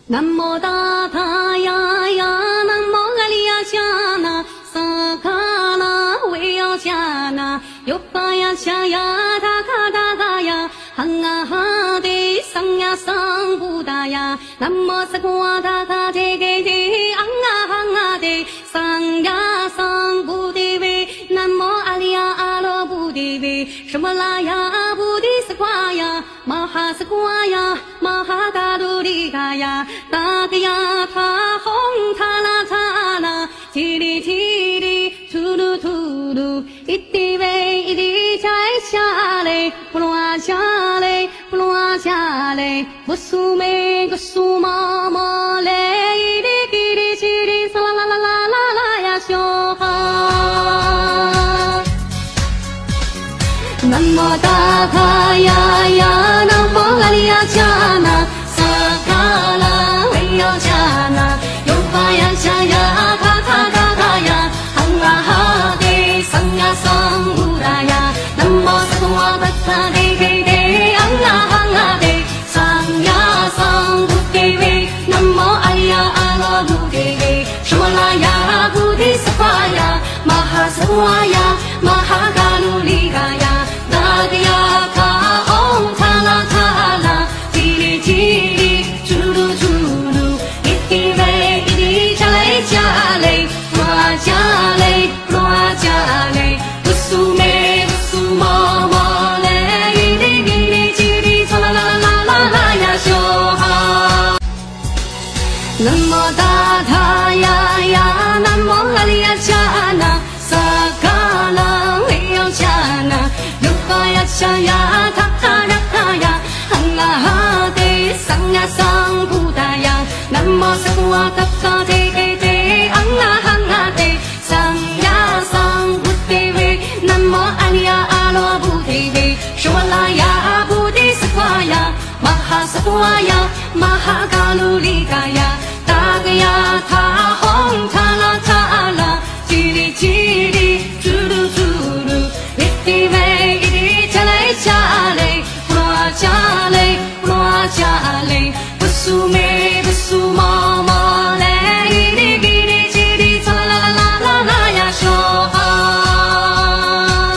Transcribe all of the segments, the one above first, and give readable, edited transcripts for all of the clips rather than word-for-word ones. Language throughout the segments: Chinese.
南无大他呀呀，南无阿里呀迦那，萨卡那维呀迦那，哟巴呀迦呀，他卡呀，汉啊哈的桑呀桑布达呀，南无萨夸他卡这个的，昂啊昂啊的桑呀桑布的维，南无阿里呀阿罗布的维，什么拉呀布的萨夸呀，玛哈萨夸呀，玛哈达鲁里嘎呀。大个呀，他红他啦，叽里叽里，吐噜吐噜，一滴喂一滴摘下来，不落下来，不落下来，不苏梅个苏妈妈嘞，一滴叽里叽里，唢啦啦啦啦啦啦呀，小哈。南无大他呀呀，南无阿里呀迦那，萨卡拉维呀迦那，哟巴呀迦呀，卡呀，昂啊哈的桑呀桑布达呀，南无萨夸达卡的给的，昂啊的桑呀桑布的维，南无阿里呀阿罗布的维，什么拉呀布的萨夸呀，玛哈萨夸呀，玛哈嘎鲁里嘎呀。大个呀，他嗡他啦，叽里叽里，咕噜咕噜，一滴喂一滴加嘞，不加嘞，不加嘞，不苏梅不苏妈妈嘞，一滴叽里叽里，唢啦啦啦啦啦呀，小哈。南无大他呀呀，南无阿里呀迦那，萨卡拉维呀迦那。夏呀，他呀，昂啊哈的桑呀桑布达呀，南无萨夸达卡的给的，昂啊的桑呀桑布的维，南无阿里呀阿罗布的维，什么拉呀布的萨夸呀，玛哈萨夸呀，玛哈嘎鲁里嘎呀，大个呀他红他啦，叽里叽里，咕噜咕噜，一滴喂一滴。加嘞，不落加嘞，不落加嘞，不苏梅不苏妈妈嘞，一滴叽里叽里，唢啦啦啦啦啦呀，小哈。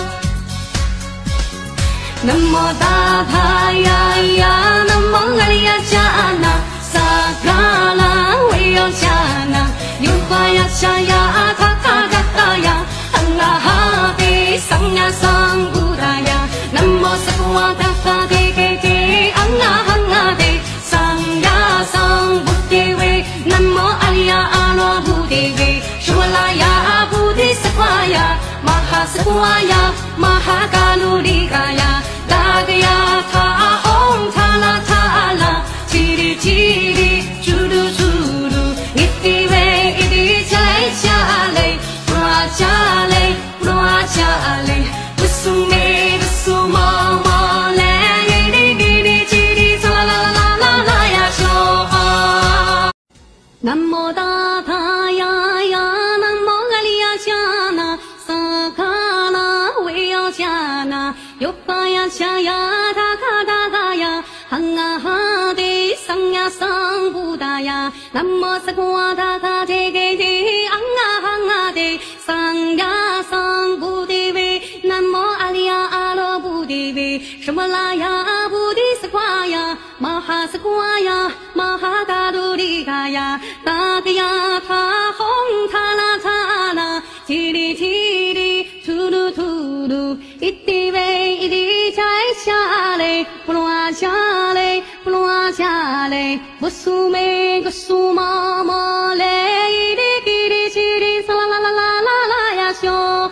南无大他呀呀，南无阿里呀迦那，萨卡拉维呀迦那，哟巴呀迦呀，他呀，昂啊哈的桑呀桑布达呀。南无萨夸达卡的给的，昂啊的桑呀桑布的维，南无阿里呀阿罗布的维，什么拉呀布的萨夸呀，玛哈萨夸呀，玛哈嘎鲁里嘎呀，大个呀他红他啦，叽里叽里，咕噜咕噜，一滴喂一滴加嘞，不加嘞，不加嘞，不苏梅。苏妈妈嘞，一滴叽里叽里，唢啦啦啦啦啦呀，小哈。南无大他呀呀，南无阿里呀迦那，萨卡拉维呀迦那，哟巴呀迦呀，他卡呀，昂啊哈的桑呀桑布达呀，南无萨夸达卡这个的，昂啊的桑呀桑布的维，南无阿里呀阿罗布的维，什么拉呀布的萨夸呀，玛哈萨夸呀，玛哈达鲁里嘎呀，大个呀他红他啦，叽里叽里，吐噜吐噜，一滴喂一滴摘下来，不落下来，不落下来，不苏梅个苏妈妈嘞，一滴叽里叽里，唢啦啦啦啦啦啦呀，小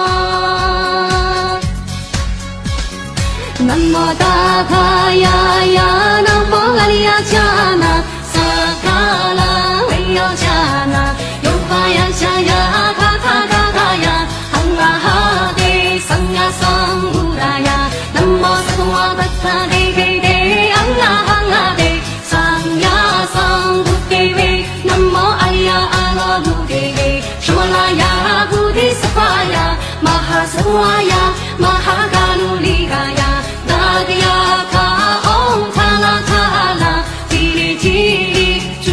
哈。南无大他呀呀，南无阿里呀迦那，萨卡拉维呀迦那，哟巴呀迦呀，卡呀，昂啊哈的桑呀桑布达呀，南无萨夸达卡的给的，昂啊的桑呀桑布的维，南无阿里呀阿罗布的维，什么拉呀布的萨夸呀，玛哈萨夸呀，玛哈嘎鲁里嘎呀。大个呀，他嗡他啦，叽里叽里，咕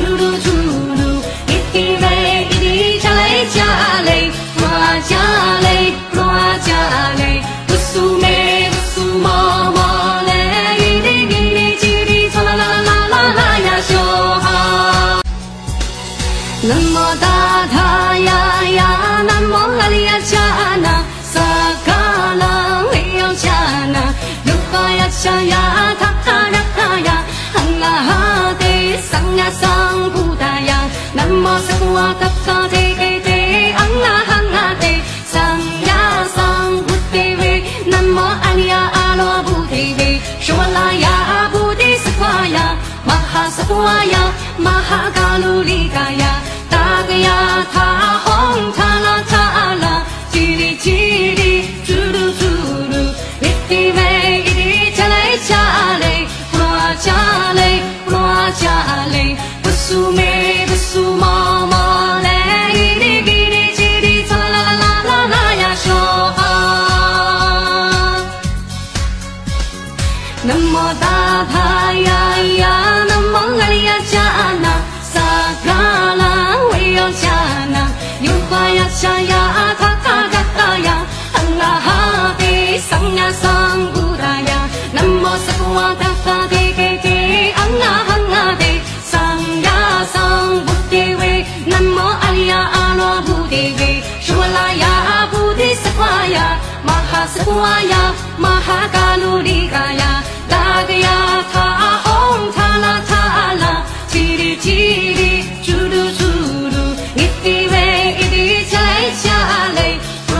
cha ya tha tha ra tha ya hằng la ha te sang ya sang Buddhaya nam mô sa wa tha tha te ke te ang la hằng la te sang ya sang Buddhaya nam mô Aliya alo Buddhaya Shwalaya Buddhi Sakwaya Mahasakwaya Mahakalulikaya Tagaya tha hong tha la tha la chiri chiri churu churu iti ve iti chalai chale ploa chale busu me busu ma le iti giri chiri chala la la la la ya shoha Namo Tadhaya ya Namo Aliya Jana Sakala Veyo Jana Yupaya Chaya Tha Gataya Allahate Sanya Sang Buddhaya Namo Sakwa Tha Te Ke Te Allahate Sanya Sang Buddhaya Namo Aliya Alo Buddhaya Shwalaya Buddhi Sakwaya Mahasakwaya Mahakalulikaya Tagaya tha hong tha la chiri chiri churu churu iti ve iti chalai chale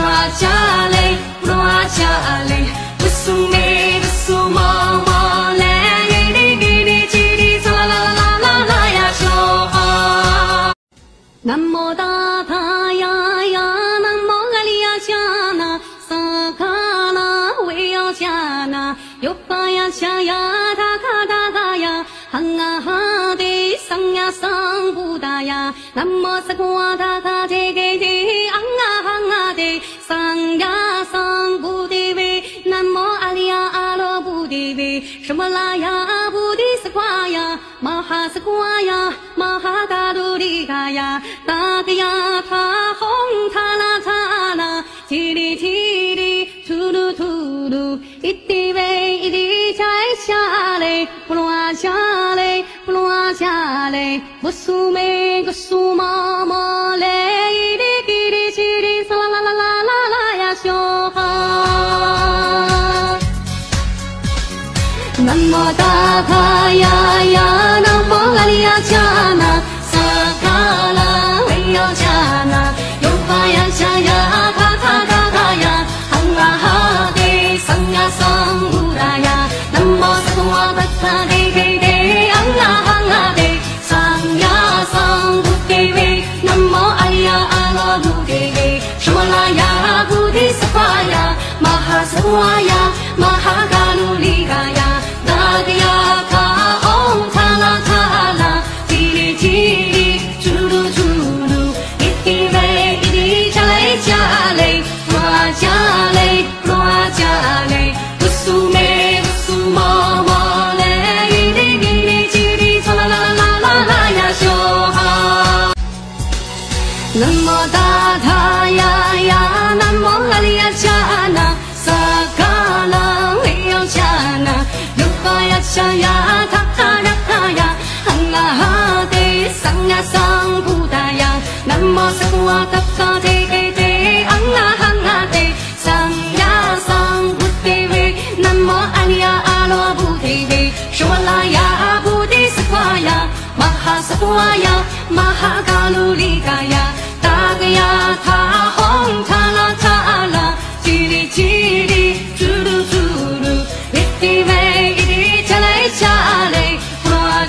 ploa chale busu me busu ma le iti giri chiri chala la la la la ya shoha Namo Tadhaya ya Namo Aliya Jana Sakala Veyo Jana Yupaya Chaya Takaya Hangahade Sanya Sang Buddhaya Namo Sakwa Tha Te Ke Te Angahangade Sanya Sang Buddhaya Namo Aliya Alo Buddhaya Shwalaya Buddhi Sakwaya Mahasakwaya Mahakalulikaya Tagaya tha hong tha la chiri chiri churu churu iti ve iti chai chale ploa chale busu me busu ma le iti giri chiri sa la la la la la ya shoha Namo Tadhaya ya Namo Aliya Jana Sakala Veyo Jana Yupaya Chaya Tha Gataya Allahate Sanya Sang Buddhaya Namo Sakwa Tha Te Ke Te Allahate Sanya Sang Buddhaya Namo Aliya Alo Buddhaya Shwalaya Buddhi Sakwaya Mahasakwaya Mahakalulikaya Tagaya tha hong tha la chiri chiri churu churu iti ve iti chalai chale ploa chale busu me busu ma le iti giri chiri chala la la la la ya shoha Namo Tadhaya ya Namo Aliya Jana Sakala Veyo Jana Yupaya Chaya Tha Gataya Allahate Sanya Sang Buddhaya Namo Sakwa Tha Te Ke Te Allahate Sanya Sang Buddhaya Namo Aliya Alo Buddhaya Shwalaya Buddhi Sakwaya Mahasakwaya Mahakalulikaya Tagaya tha hong tha la chiri chiri churu churu iti ve iti chalai chale ploa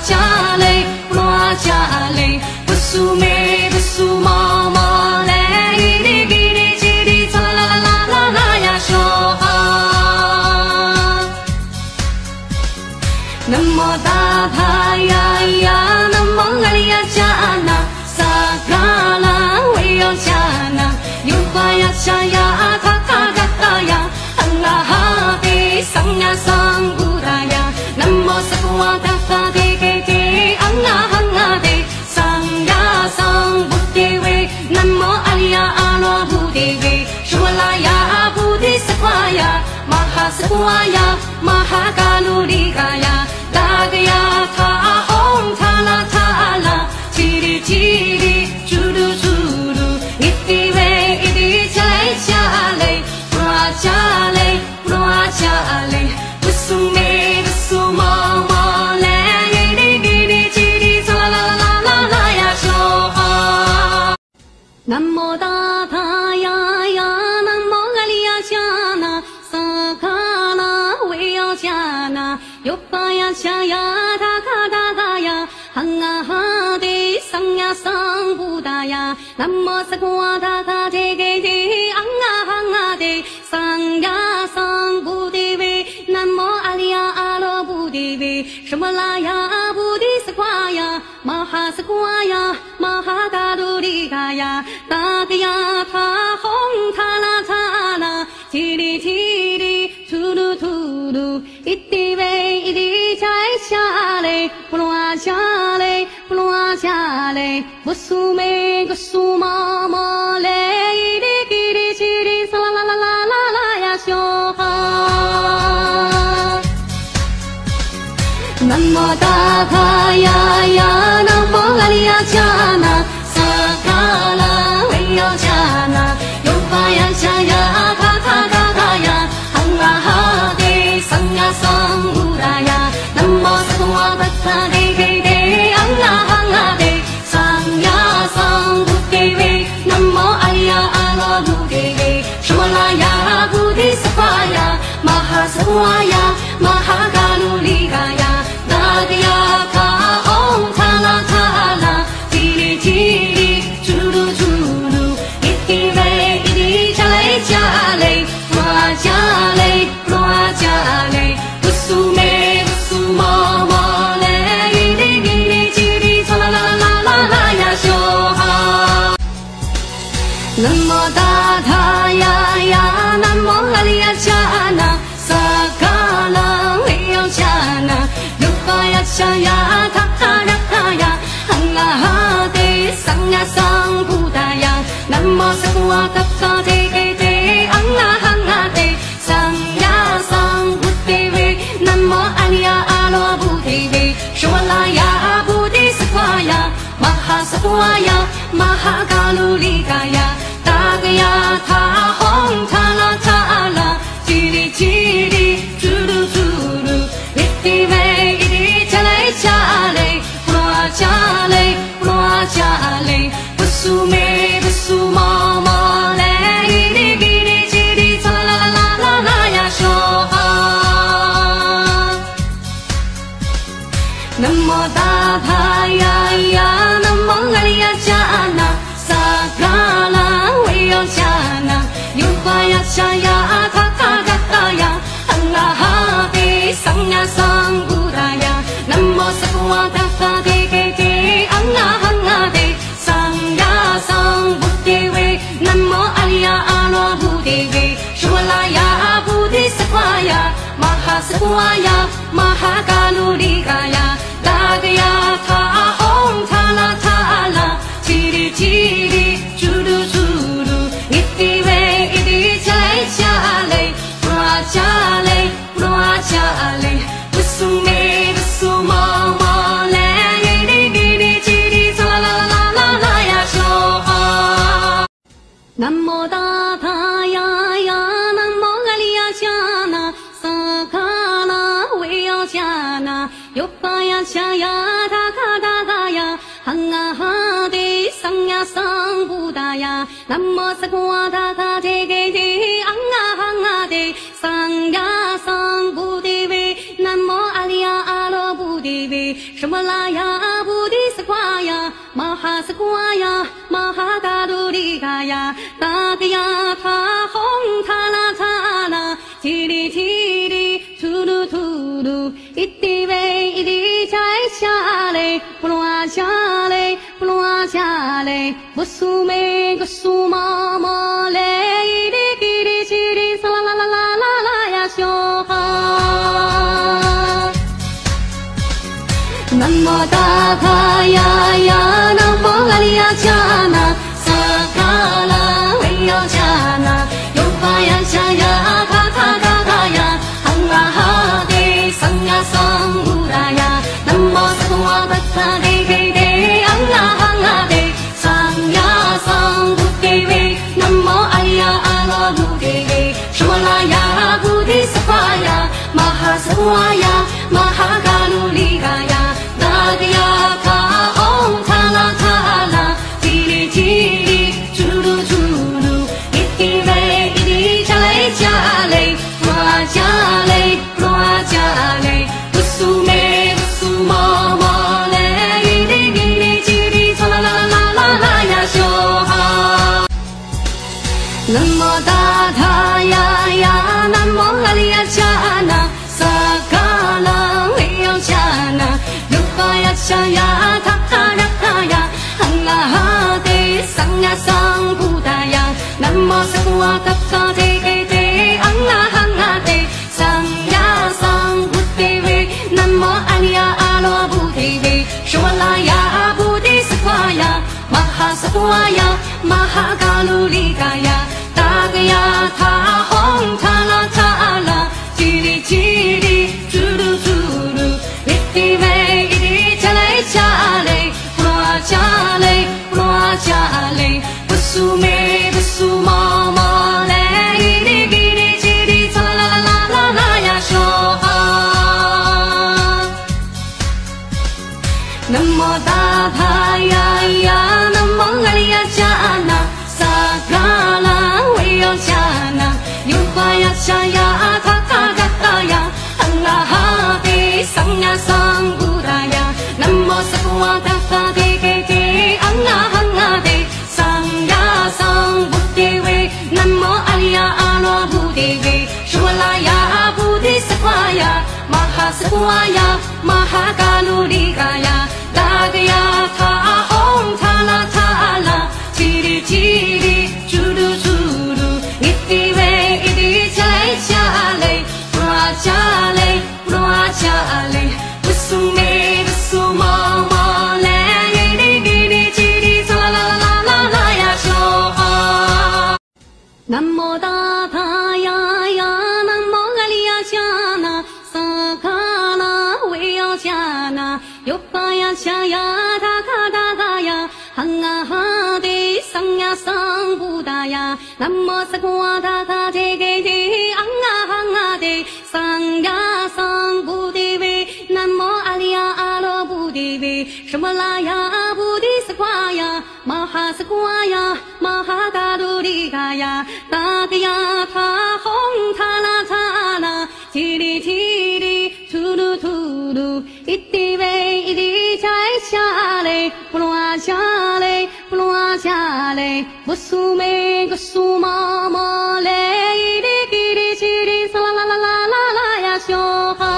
chale busu me busu ma le iti giri chiri chala la la la la ya shoha Namo Tadhaya ya Namo Aliya Jana Sakala Veyo Jana Yupaya Chaya Tha Gataya Allahate Sanya Sang Buddhaya Namo Sakwa Tha Te Ke Te Allahate Sanya Sang Buddhaya Namo Aliya Alo Buddhaya Shwalaya Buddhi Sakwaya Mahasakwaya Mahakalulikaya Tagaya tha hong tha la chiri chiri churu churu iti ve iti chale ploa chale busu me 南无大他呀呀，南无阿里呀迦那，萨卡拉维要迦那，哟巴呀夏呀他卡他卡呀，汉啊哈的桑呀桑布达呀，南无萨夸他卡这个的，昂啊昂啊的桑呀桑布的喂，南无阿里呀阿罗布的喂，什么拉呀布的萨夸呀，玛哈萨夸呀，玛哈达鲁里嘎呀。大个呀，他红他啦他啦，叽里叽里，吐噜吐噜，一滴喂一滴摘下来，不落下来，不落下来，不苏梅个苏妈妈嘞，一滴叽里叽里，唰啦啦啦啦啦啦呀，小哈。南无大他呀呀，南无阿里呀迦那，萨卡拉维要迦那，哟巴呀夏呀卡卡卡卡呀，汉啊哈的桑呀桑布达呀，南无萨夸达他的给的，昂啊昂啊的桑呀桑布的喂，南无阿里呀阿罗布的喂，什么拉呀布的萨夸呀，玛哈萨夸呀，玛哈嘎鲁里嘎呀。大个呀，他红他啦他啦，叽里叽里，咕噜咕噜，一滴喂一滴加嘞加嘞，罗加嘞罗加嘞，不苏梅不苏妈妈嘞，一滴一滴叽里，唰啦啦啦啦啦呀，小哈。南无大他呀呀，南无阿里呀迦那，萨卡拉维要迦那。呀夏呀，他卡呀卡呀，汉啊哈的桑呀桑布达呀，南无萨夸达卡的给的，昂啊昂啊的桑呀桑布的喂，南无阿里呀阿罗布的喂，什么拉呀布的萨夸呀，玛哈萨夸呀，玛哈嘎鲁里嘎呀，大个呀他红他啦他啦，叽里叽里，嘟噜嘟噜，一滴喂。加嘞，不落加嘞，不落加嘞，不苏梅不苏妈妈嘞，一滴一滴叽里，唰啦啦啦啦啦呀，小哈。南无大他呀呀，南无阿里呀迦那，萨卡拉维要迦那，哟巴呀夏呀他卡卡卡呀，汉啊哈的桑呀桑布达呀。南无萨夸达卡的给的，昂啊昂啊的桑呀桑布的喂，南无阿里呀阿罗布的喂，什么拉呀布的萨夸呀，玛哈萨夸呀，玛哈嘎鲁里嘎呀，大个呀他红他啦他啦，叽里叽里，咕噜咕噜，一滴喂一滴加嘞加嘞，不落加嘞不落加嘞，不苏梅。苏妈妈嘞，一滴一滴叽里，唰啦啦啦啦啦呀，小哈。南无大他呀呀，南无阿里呀迦那，萨卡拉维要迦那，哟巴呀夏呀他卡他卡呀，汉啊哈的桑呀桑布达呀，南无萨夸达卡这个的，昂啊昂啊的桑呀桑布的喂，南无阿里呀阿罗布的喂，什么拉呀布的萨夸呀，玛哈萨夸呀，玛哈达鲁里嘎呀，大个呀他红他啦他啦，叽里叽里，吐噜吐噜，一滴喂一滴摘下来，不落下来，不落下来，不苏梅个苏妈妈嘞，一滴一滴叽里，唰啦啦啦啦啦啦呀，小哈。南无大他呀呀，南无阿里呀迦那，萨卡拉维要迦那，哟巴呀夏呀卡卡卡卡呀，汉啊哈的桑呀桑布达呀，南无萨夸达卡的给的，昂啊昂啊的桑呀桑布的喂，南无阿里呀阿罗布的喂，什么拉呀布的萨夸呀，玛哈萨夸呀，玛哈嘎鲁里嘎呀。大个呀，他红他啦他啦，叽里叽里，咕 Chaya Takarakaya Hangahate Sangha Sang Buddhaya Namo Sakwa Tapsa Te Angahangate Sangha Sang Buddheve Namo Anya Alo Buddheve Shwalaya Buddhi Sakwaya Mahasakwaya Mahakalulikaya Tagaya Tha Hong Thala Thala Chiri Chiri Churu Churu Ittive Iti Chalai Chale Ploa Chale Ploa Chale Busume Busuma Male Iti Giri Chiri Chala La La La Ya Shoha Namo Tathaya Ya Namo Galiya Chana Sakala Weyo Chana Yupaya Chaya Takagataya Angahate Sangha Sang Buddhaya Namo Sakwa Tapsa Te Angahangate Sangha Sang Buddheve Namo Alya Alo Buddheve Shwalaya Buddhi Sakwaya Mahasakwaya Mahakalulikaya Tagaya Tha Hong Thala Thala Chiri Chiri Churu Churu Ittive Iti Chalai Chale Ploa Chale Ploa Chale Busume Busuma Male Iti Giri Chiri Chala La La La La Ya Shoha Namo Tathaya Ya Namo Galiya Chana Sakala Weyo Chana Yopaya Chaya Takataya Hangahate Sangha Sang Buddhaya Namo Sakwa Tata Te Angahangate Sangha Sang Buddheve Namo Alya Alo Buddheve Shmalaya Buddhi Sakwaya Mahasakwaya Mahakalulikaya Tagaya Tha Hong Thala Thala Chiri Chiri Turu Turu Ittive Iti Chalai Chale Ploa Chale Ploa Chale Busume Busuma Male Iti Giri Chiri Chala La La La La La Ya Shoha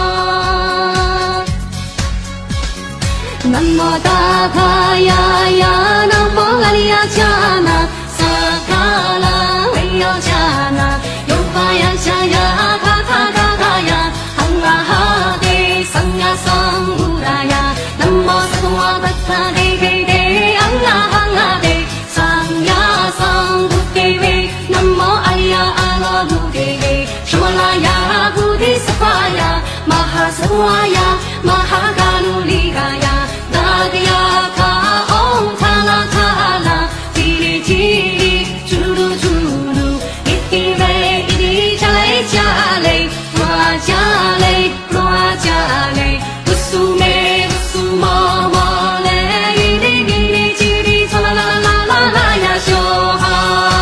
Namo Tathaya Ya Namo Galiya Chana Sakala Weyo Chana Yopaya Chaya Takataya Hangahate Sangha Sang Buddhaya Namo Sakwa Tapsa Te Angahangate Sangha Sang Buddheve Namo Alya Alo Buddheve Shwalaya Buddhi Sakwaya Mahasakwaya Mahakalulikaya Tagaya Tha Hong Thala Thala Chiri Chiri Churu Churu Ittive Iti Chalai Chale Ploa Chale Ploa Chale Busume Busuma Male Iti Giri Chiri Chala La La La La Ya Shoha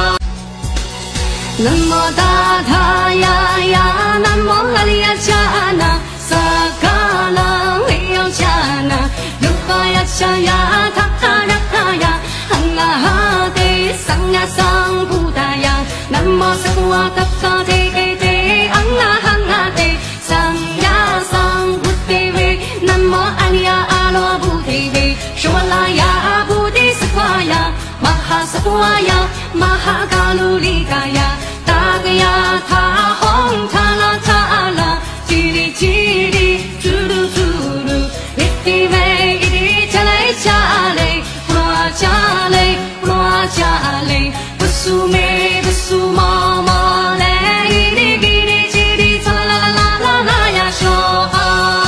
Namo Tathaya Ya Namo Galiya Chana Sakala Weyo Chana Yupaya Chaya Takarakaya Hangahate Sangha Sang Buddhaya Namo Sakwa Tapsa Te Angahangate Sangha Sang Buddheve Namo Alya Alo Buddheve Shwalaya Buddhi Sakwaya Mahasakwaya Mahakalulikaya Tagaya Tha Hong Thala Thala Chiri Chiri Churu Churu Ittive Iti Chalai Chale Ploa Chale Ploa Chale Busume Busuma Male Iti Giri Chiri Chala La La La La Ya Shoha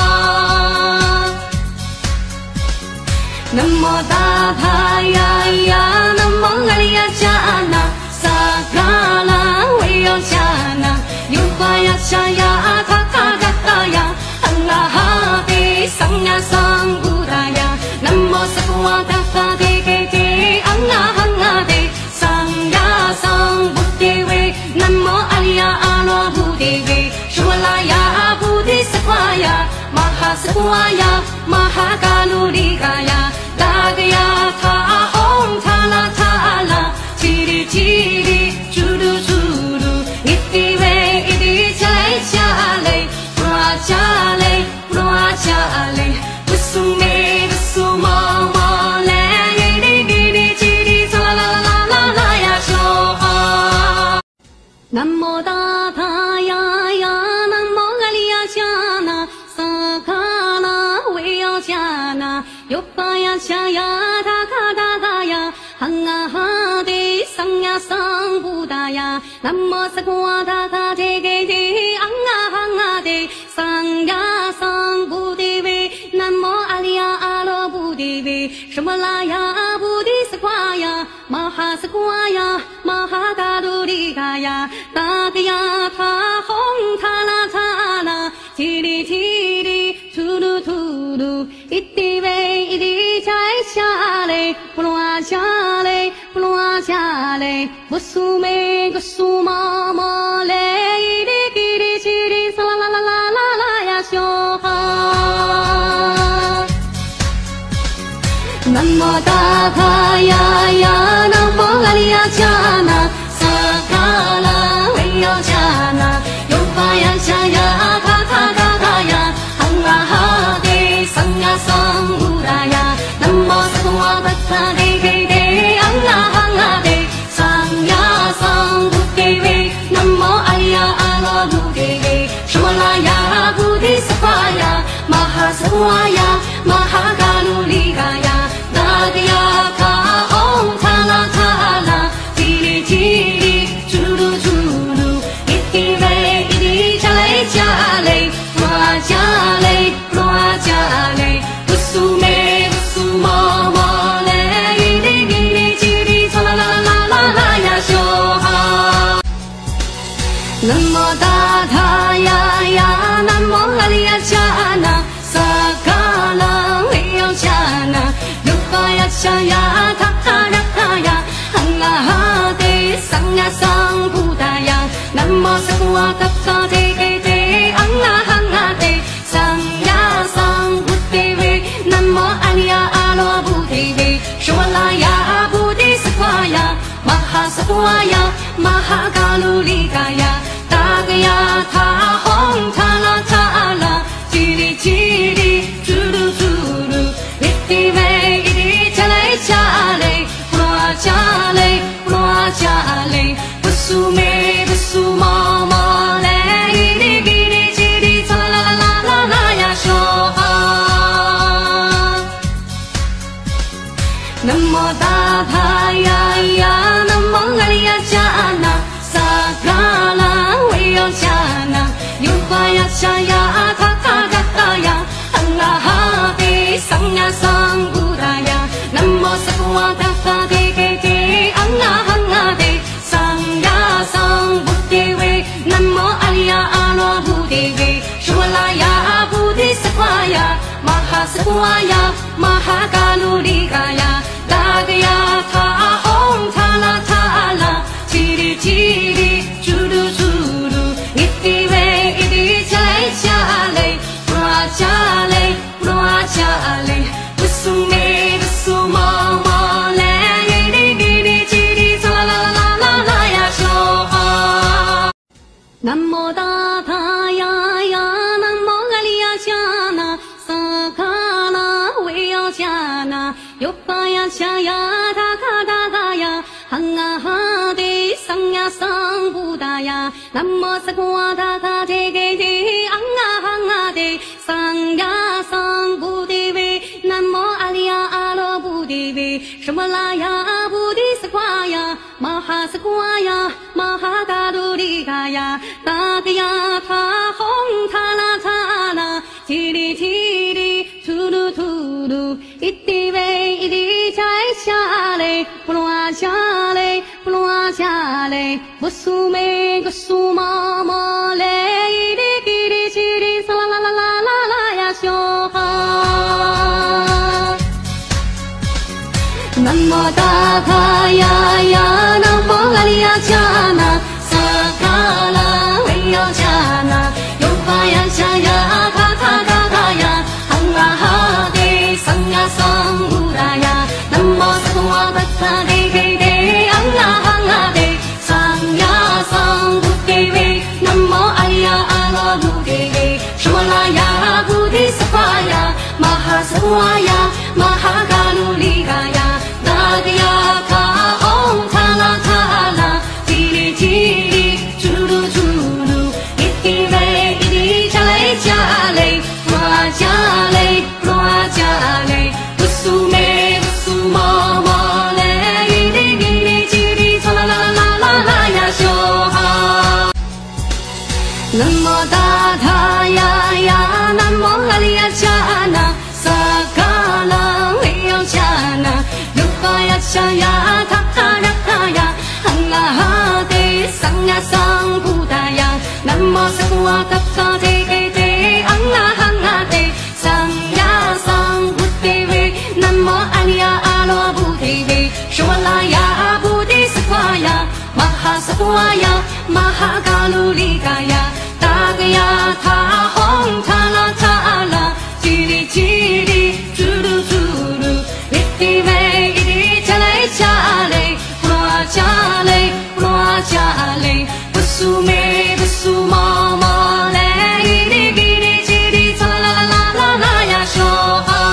Namo Tathaya Ya Namo Galiya Chana Sakala Weyo Chana Yupaya Chaya Takagataya Angahate Sangha Sang Buddhaya Namo Sakwa Tapsa Te Angahangate Sangha Sang Buddheve Namo Alya Alo Buddheve Shwalaya Buddhi Sakwaya Mahasakwaya Mahakalulikaya Tagaya Tha Hong Thala Thala Chiri Chiri Churu Churu Ittive Iti Chalai Chale Ploa Chale Ploa Chale Busume 南无大他呀呀，南无阿里呀迦那，萨卡拉维呀迦那，哟巴呀迦呀，他卡他卡呀，汉啊哈的桑呀桑布达呀，南无萨瓜他卡这个的，昂啊昂啊的桑呀桑布的喂，南无阿里呀阿罗布的喂，什么拉呀布的萨瓜呀，玛哈萨瓜呀，玛哈嘎鲁里嘎呀。大个呀，他红他啦他啦，叽里叽里，吐噜吐噜，一滴喂一滴摘下来，不落下来，不落下来，不苏梅个苏妈妈嘞，一滴叽里叽里，嗖啦啦啦啦啦啦呀，小哈。南无大他呀呀，南无阿里呀迦那，萨卡拉维呀迦那，哟巴呀迦呀，他卡卡卡呀，汉啊哈的桑呀桑布达呀，南无萨瓦达他的给的，昂啊昂啊的桑呀桑布的喂，南无阿里呀阿罗布的喂，什么拉呀布的萨巴呀，玛哈萨瓦呀，玛哈嘎鲁里嘎呀。大个呀，他红他啦他啦，叽里叽里，咕噜咕噜，一滴喂一滴加嘞加嘞，哇加嘞哇加嘞，不苏梅不苏妈妈嘞，一滴一滴叽里，嗖啦啦啦啦啦啦呀小哈。南无大他呀呀，南无阿里呀迦那，萨卡拉维呀迦那。呀迦呀，他卡呀卡呀，汉啊哈的桑呀桑布达呀，南无萨瓜达卡的给的，昂啊昂啊的桑呀桑布的喂，南无阿里呀阿罗布的喂，什么拉呀布的萨瓜呀，玛哈萨瓜呀，玛哈嘎鲁里嘎呀，大个呀他红他啦他啦，叽里叽里，咕噜咕噜，一滴喂。加嘞，不落加嘞，不落加嘞，不苏梅不苏妈妈嘞，一滴一滴叽里，嗖啦啦啦啦啦呀小哈。南无大他呀呀，南无阿里呀迦那，萨卡拉维呀迦那，哟巴呀迦呀，他卡卡卡呀，汉啊哈的桑呀桑布达呀。南无萨瓜达卡的给的，昂啊昂啊的桑呀桑布的喂，南无阿里呀阿罗布的喂，什么拉呀布的萨瓜呀，玛哈萨瓜呀，玛哈嘎鲁里嘎呀，大个呀他红他啦他啦，叽里叽里，咕噜咕噜，一滴喂一滴加嘞加嘞，不落加嘞不落加嘞，不苏梅。苏妈妈嘞，一滴一滴叽里，嗖啦啦啦啦啦呀小哈。南无大他呀呀，南无阿里呀迦那，萨卡拉维呀迦那，哟巴呀迦呀，他卡他卡呀，汉啊哈的桑呀桑布达呀，南无萨瓜达卡这个的，昂啊昂啊的桑呀桑布的喂，南无阿里呀阿罗布的喂，什么拉呀布的萨瓜呀，玛哈萨瓜呀，玛哈嘎鲁里嘎呀，大个呀他红他啦他啦，叽里叽里，吐噜吐噜，一滴喂一滴摘下来，不落下来，不落下来，不苏梅个苏妈妈嘞，一滴叽里叽里，嗖啦啦啦啦啦啦呀小哈。南无大他呀呀，南无阿里呀迦那，萨卡拉维呀迦那，哟巴呀迦呀，他卡卡卡呀，汉啊哈的桑呀桑布达呀，南无萨瓜达卡的给的，昂啊昂啊的桑呀桑布的喂，南无阿里呀阿罗布的喂，什么拉呀布的萨巴呀，玛哈萨瓦呀，玛哈嘎鲁里嘎呀。大个呀，他红他啦他啦，叽里叽里，咕 Chaya Takaraya Hangahate Sangha Sang Buddhaya Namo Sakwa Tapsa Te Angahangate Sangha Sang Buddheve Namo Anya Alo Buddheve Shwalaya Buddhi Sakwaya Mahasakwaya Mahakalulikaya Tagaya Tha Om Thala Thala Chiri Chiri Churu Churu Ittive Iti Chalai Chale Pura Chale Pura Chale Busume Busuma Male Iri Giri Chiri Chala La La La Ya Shoha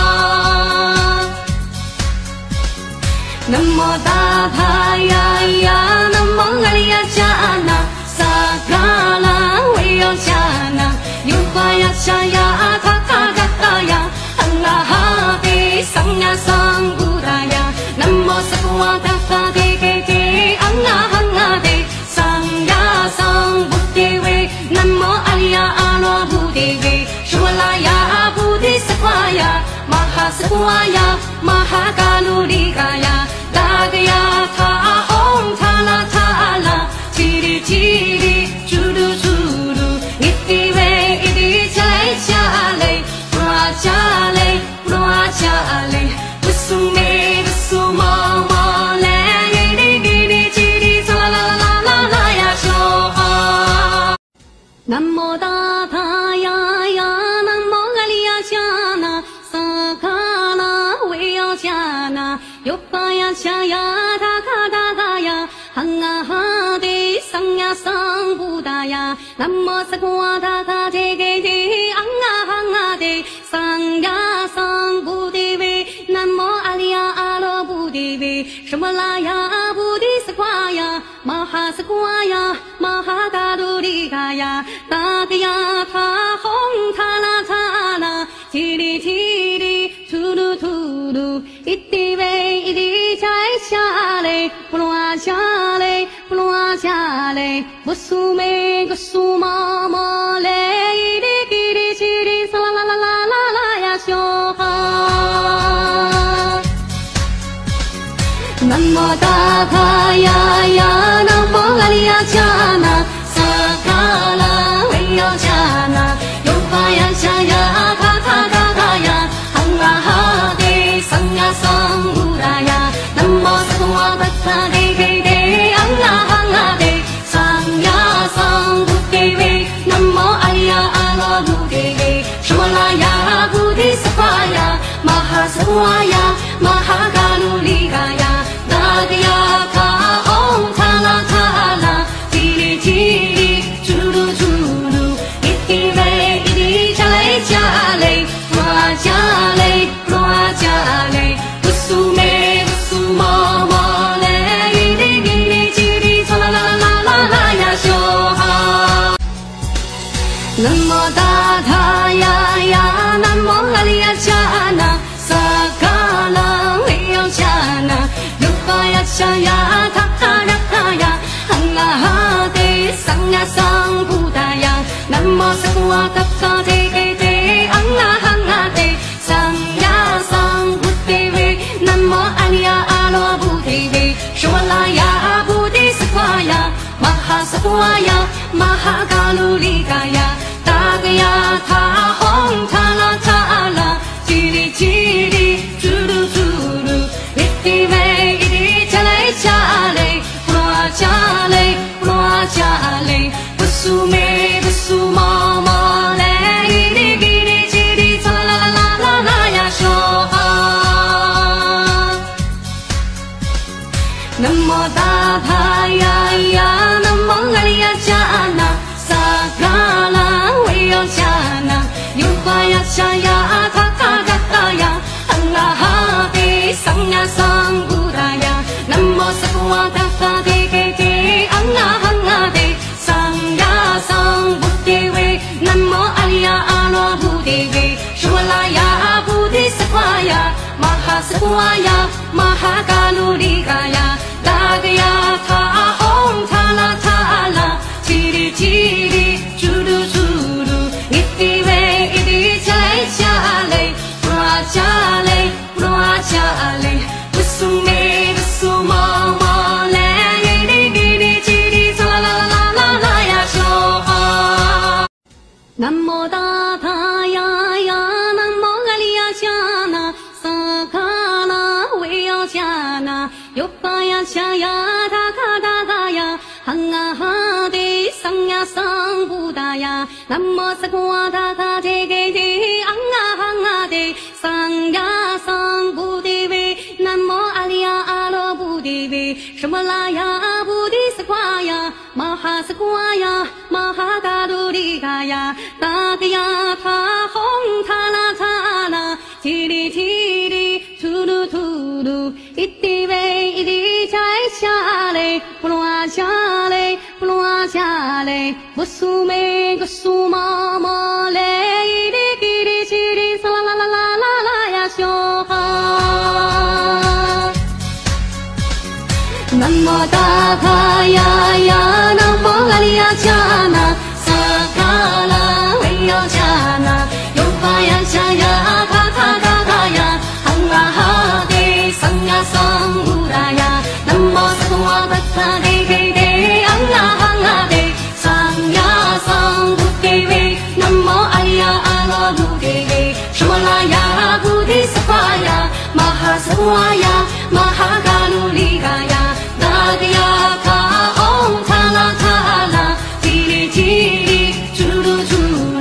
Namo Dadhaya Ya Namo Galiya Chana Sakala Veyo Chana Yupaya Chaya Tathagata Angahate Sangha Sang Buddhaya Namo Sakwa Tapsa Te Angahangate Sangha Sang Buddheve Namo Alya Alo Buddheve Shwalaya Buddhi Sakwaya Mahasakwaya Mahakalulikaya Tagaya Tha Om Thala Thala Chiri Chiri Churu Churu Ittive Iti Chalai Chale Pura Chale Pura Chale Busume Busuma Male Iri Giri Chiri Chala La La La La Ya Shoha Namo Dadhaya Ya Namo Galiya Chana Sakala Veyo Chana Yupaya Chaya Tathagata Angahate Sangha Sang Buddhaya Namo Sakwa Tapsa Te Angahangate Sangha Sang Buddheve Namo Alya Alo Buddheve Shwalaya Buddhi Sakwaya Mahasakwaya Mahakalulikaya Tagaya Tha Om Thala Thala Chiri Chiri Churu Churu Ittive Iti Chalai Chale Pura Chale Pura Chale Busume Busuma Male Iri Giri Chiri Chala La La La La La Ya Shoha Namo Dadhaya Ya Namo Galiya Chana Sakala Veyo Chana Yupaya Chaya Tathagata Angahate Sangha Sang Buddhaya Namo Sakwa Tapsa Te Angahangate Sangha Sang Buddheve Namo Alya Alo Buddheve Shwalaya Buddhi Sakwaya Mahasakwaya Mahakalulikaya Tagaya Tha Om Thala Thala Chiri Chiri Churu Churu Ittive Iti Chalai Chale Pura Chale Pura Chale Busume Busuma Male Iri Giri Chiri Chala La La La La Ya Shoha Namo Dadhaya Ya Namo Galiya Chana Sakala Veyo Chana Yupaya Chaya Tathagata Angahate Sangha Sang Buddhaya Namo Sakwa Tapsa Te Angahangate Sangha Sang Buddheve Namo Alya Alo Buddheve Shwalaya Buddhi Sakwaya Mahasakwaya Mahakalulikaya Tagaya Tha Om Thala Thala Chiri Chiri Churu Churu Ittive Iti Chalai Chale Pura Chale Pura Chale Busume Busuma Male Iri Giri Chiri Chala La La La La Ya Shoha Namo Dadhaya Ya Namo Galiya Chana Sakala Veyo Chana Yupaya Chaya Tathagata Angahate Sangha Sang Buddhaya Namo Sakwa Tapsa Te Angahangate Sangha Sang Buddheve Namo Alya Alo Buddheve Shwalaya Buddhi Sakwaya Mahasakwaya Mahakalulikaya Tagaya Tha Om Thala Thala Chiri Chiri Churu Churu Ittive Iti Chalai Chale Pura Chale Pura Chale Busume 南无大他呀呀，南无阿里呀迦那，萨卡那维要迦那，哟巴呀恰呀他卡达达呀，汉啊哈的桑呀桑布达呀，南无萨夸达达提给提，昂啊昂啊的桑呀桑布的维，南无阿里呀阿罗布的维，什么拉呀布的萨夸呀，玛哈萨夸呀，玛哈达鲁里嘎呀。大个呀，他红他啦他啦，叽里叽里，秃噜秃噜，一滴喂一滴摘下来，不落下来，不落下来，不苏梅个苏妈妈来，一滴叽里叽里，啦啦啦啦啦啦呀，小哈。南无大他呀呀，南无阿里呀迦那，萨卡拉。要加那，有巴呀下呀，卡卡卡卡呀，行啊哈的，桑呀桑乌达呀，南无萨夸达达的给的，行啊行啊的，桑呀桑布的喂，南无阿里呀阿罗布的喂，什么拉呀布的萨夸呀，玛哈萨夸呀，玛哈嘎鲁里嘎呀，大个呀卡红塔拉塔拉，叽里叽里，猪噜猪。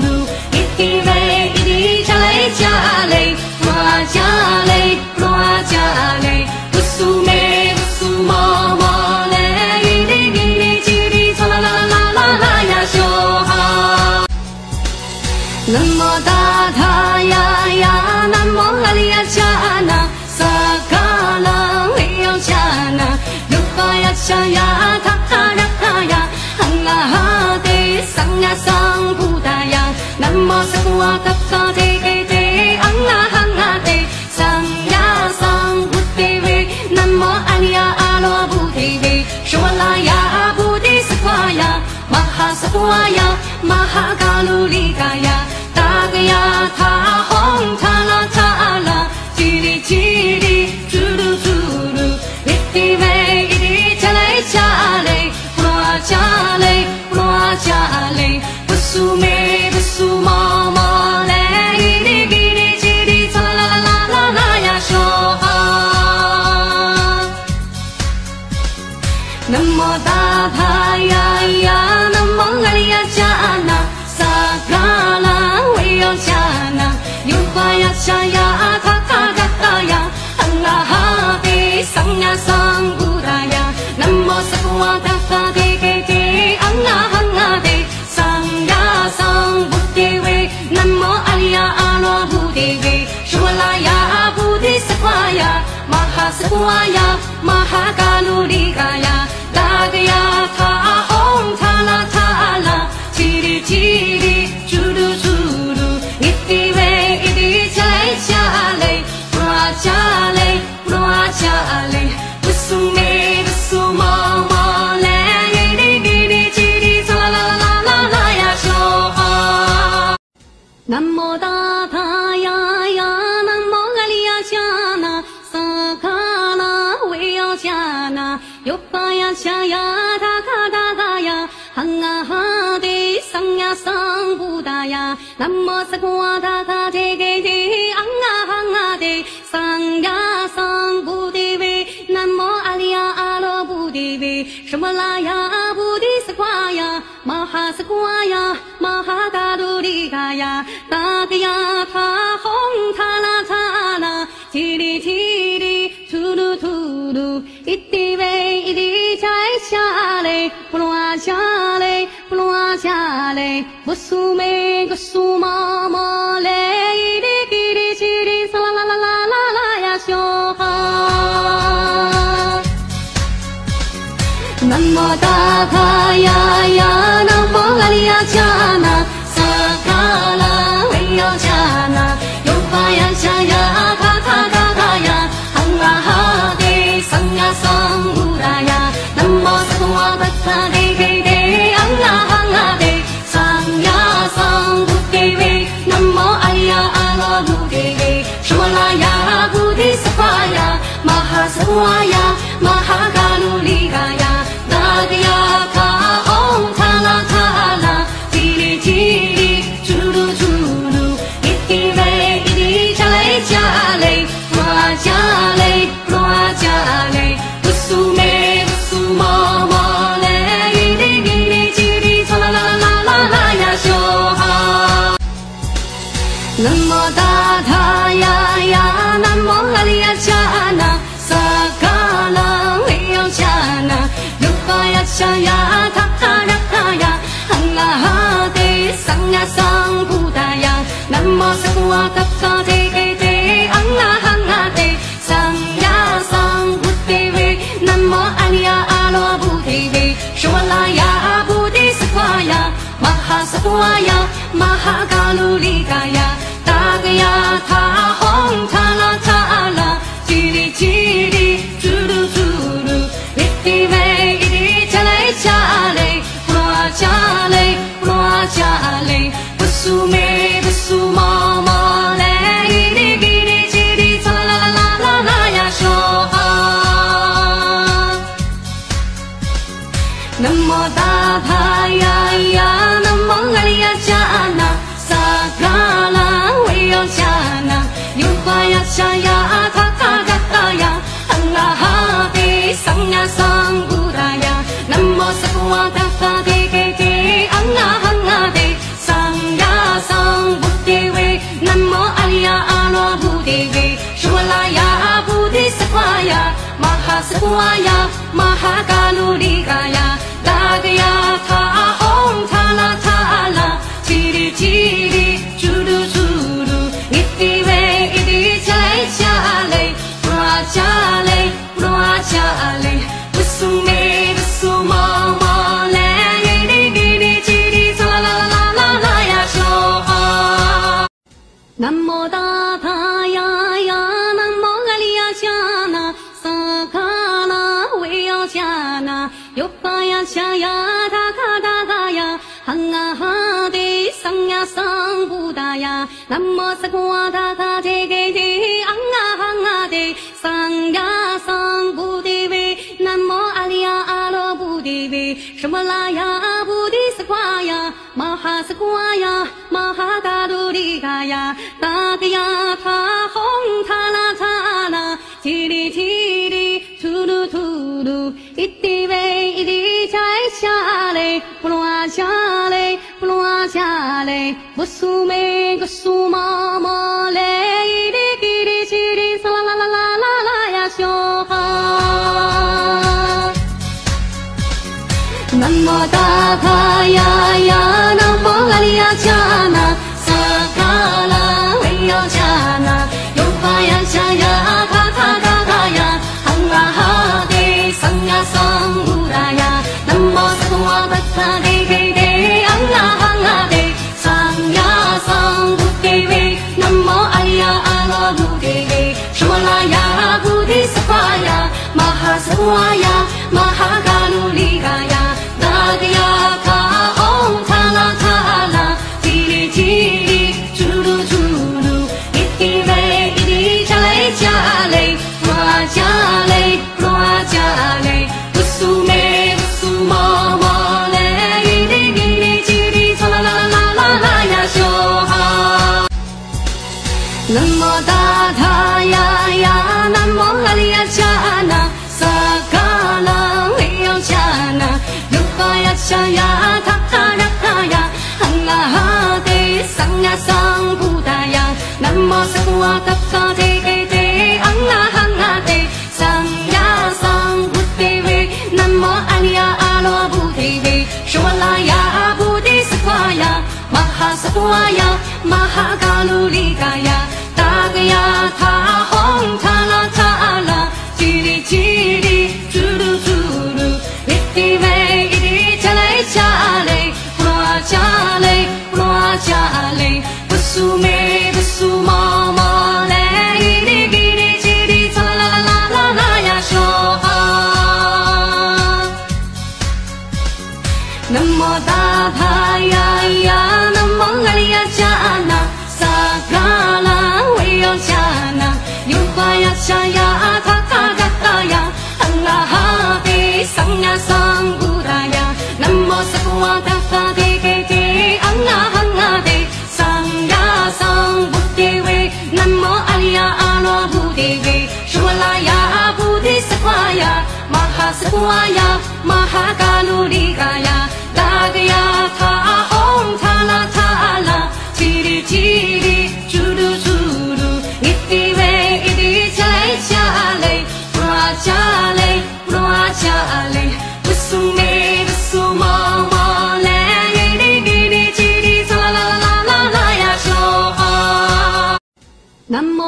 家嘞，家嘞，家嘞，不苏梅，不苏妈妈嘞，一哩一哩叽哩，啦啦啦啦啦啦呀，小哈。南无大他呀呀，南无阿里呀迦那，萨卡拉维要迦那，哟巴呀恰呀，他哈呀他呀，行啊哈的，桑呀桑布达呀，南无萨夸达达的给的。行啊行啊的，桑呀桑布的喂，南无阿里呀阿罗布的喂，什么拉呀布的萨夸呀，玛哈萨夸呀，玛哈嘎鲁里嘎呀，大个呀他红塔拉塔拉，叽里叽里，猪噜猪噜，一滴喂一滴加来加来，不落加来不落加来，不苏梅不苏妈妈来。南无大他呀呀，南无阿里呀迦那，萨卡拉维要迦那，哟巴呀恰呀，他卡嘎嘎呀，行啊哈的，桑呀桑布达呀，南无萨夸达达的给的，行啊行啊的，桑呀桑布的喂，南无阿里呀阿罗布的喂，什么拉呀布的萨夸呀，玛哈萨夸呀，玛哈嘎鲁里嘎呀。大个呀，他红塔拉塔拉，叽里叽里，猪噜猪噜，一滴喂一滴加来加来，不落加来不落加来，不苏梅不苏妈妈来，一哩一哩叽里，啦啦啦啦啦啦呀，小哈。南无大他呀呀，南无阿里呀迦那，萨卡那维要迦那。哟巴呀恰呀，他卡达达呀，行啊哈的，桑呀桑布达呀，南无萨夸达达提给提，昂啊昂啊的，桑呀桑布的喂，南无阿里呀阿罗布的喂，什么拉呀布的萨夸呀，玛哈萨夸呀，玛哈嘎鲁里嘎呀，大个呀他红塔拉塔拉，叽里叽里，秃噜秃噜，一滴喂。一滴摘下来，不落下来，不落下来，不苏梅个苏妈妈来，一滴叽里叽里，啦啦啦啦啦啦呀，小哈。南无大他呀呀，南无阿里呀迦那，萨卡拉维要迦那，哟巴呀下呀，卡卡卡卡呀，行啊哈的，桑呀桑乌达呀，南无萨夸达达的给的，行啊行啊的，桑呀桑布的喂，南无阿里呀阿罗布的喂，什么拉呀布的萨夸呀，玛哈萨夸呀，玛哈嘎鲁里嘎呀，大个呀卡红塔拉塔拉，叽里叽里。 夏呀，他呀他呀，吽啊哈得，桑呀桑布达呀，南无萨婆诃达得给得，吽啊得，桑呀桑布得为，南无阿利呀阿罗布得为，说啦呀布得萨婆呀，玛哈萨婆呀，玛哈嘎鲁里嘎呀，达个呀他吽他啦他啦，叽里叽里，嘟噜嘟噜，一滴喂一滴加来加来，布拉加来布拉加来，不苏梅不苏妈妈来，一滴一滴叽滴嚓啦啦啦啦啦呀说哈，南无大他呀呀，南无阿利呀迦那，萨嘎啦维ယော迦那，有花呀夏呀他呀，吽啊哈得，桑呀桑布达呀，南无萨婆诃达得给得，吽啊得，桑呀桑布得为，南无阿利呀阿罗布得为，说啦呀布得萨婆呀，玛哈萨婆呀，玛哈嘎鲁里嘎呀，达个呀他吽他啦他啦，叽里叽里，嘟噜嘟噜，一滴喂一滴加来加来。加嘞，布拉加嘞，不苏梅不苏妈妈嘞，一滴一滴叽滴嚓啦啦啦啦啦呀说哈。南无大他呀呀，南无阿利呀迦那，萨卡那维ယော迦那，有巴呀夏呀他卡呀，吽啊哈得，桑呀桑布达呀，南无萨婆诃达得给得，吽啊得。桑呀桑布地为，南无阿利呀阿罗布地为，什么啦呀布地萨婆呀，玛哈萨婆呀，玛哈嘎鲁里嘎呀，达个呀他吽他啦他啦，叽里叽里，嘟噜嘟噜，一滴喂一滴加下来，布拉加来布拉加来，不苏梅个苏妈妈来，一滴一滴叽里萨啦啦啦啦啦。说哈，南无大他呀呀，南无阿利呀迦那，萨嘎啦维ယော迦那，有巴呀夏呀他呀，吽啊哈得，桑呀桑布达呀，南无萨婆诃达得给得，吽啊得，桑呀桑布得为，南无阿利呀阿罗布得为，说啦呀布得萨婆呀，玛哈萨婆呀，玛哈嘎鲁里嘎呀，达个呀他吽他啦他啦，叽里叽里，嘟噜嘟噜，一滴喂一滴加来加来，布拉加来布拉加来，不苏梅不苏妈妈来，一滴一滴叽里嚓啦啦啦啦啦呀说哈，南无大他呀呀，南无阿利呀迦那，萨嘎啦维ယော迦那，有巴呀夏呀他呀，吽啊哈得，桑呀桑布达呀，南无萨婆诃达得给得，吽啊得，桑呀桑布得为，南无阿利呀阿罗布得为，说啦呀布得萨婆呀，玛哈萨婆呀，玛哈嘎鲁里嘎呀，达个呀他吽他啦他啦，叽里叽里，嘟噜嘟噜，一滴喂一滴加来加来，布拉加来布拉加来，不苏梅不苏妈妈来，一滴一滴叽滴嚓啦啦啦啦啦呀说哈，南无大他呀呀，南无阿利呀迦那，萨嘎啦维ယော迦那，有巴呀夏呀他呀，吽啊哈得，桑呀桑布达呀，南无萨婆诃达得给得，吽啊得，桑呀桑布得为，南无阿利呀阿罗布得为，说啦呀布得萨婆呀，玛哈萨婆呀，玛哈嘎鲁里嘎呀，达个呀他吽他啦他啦，叽里叽里，嘟噜嘟噜，一滴喂一滴加来加来，布拉加来布拉加来，不苏梅。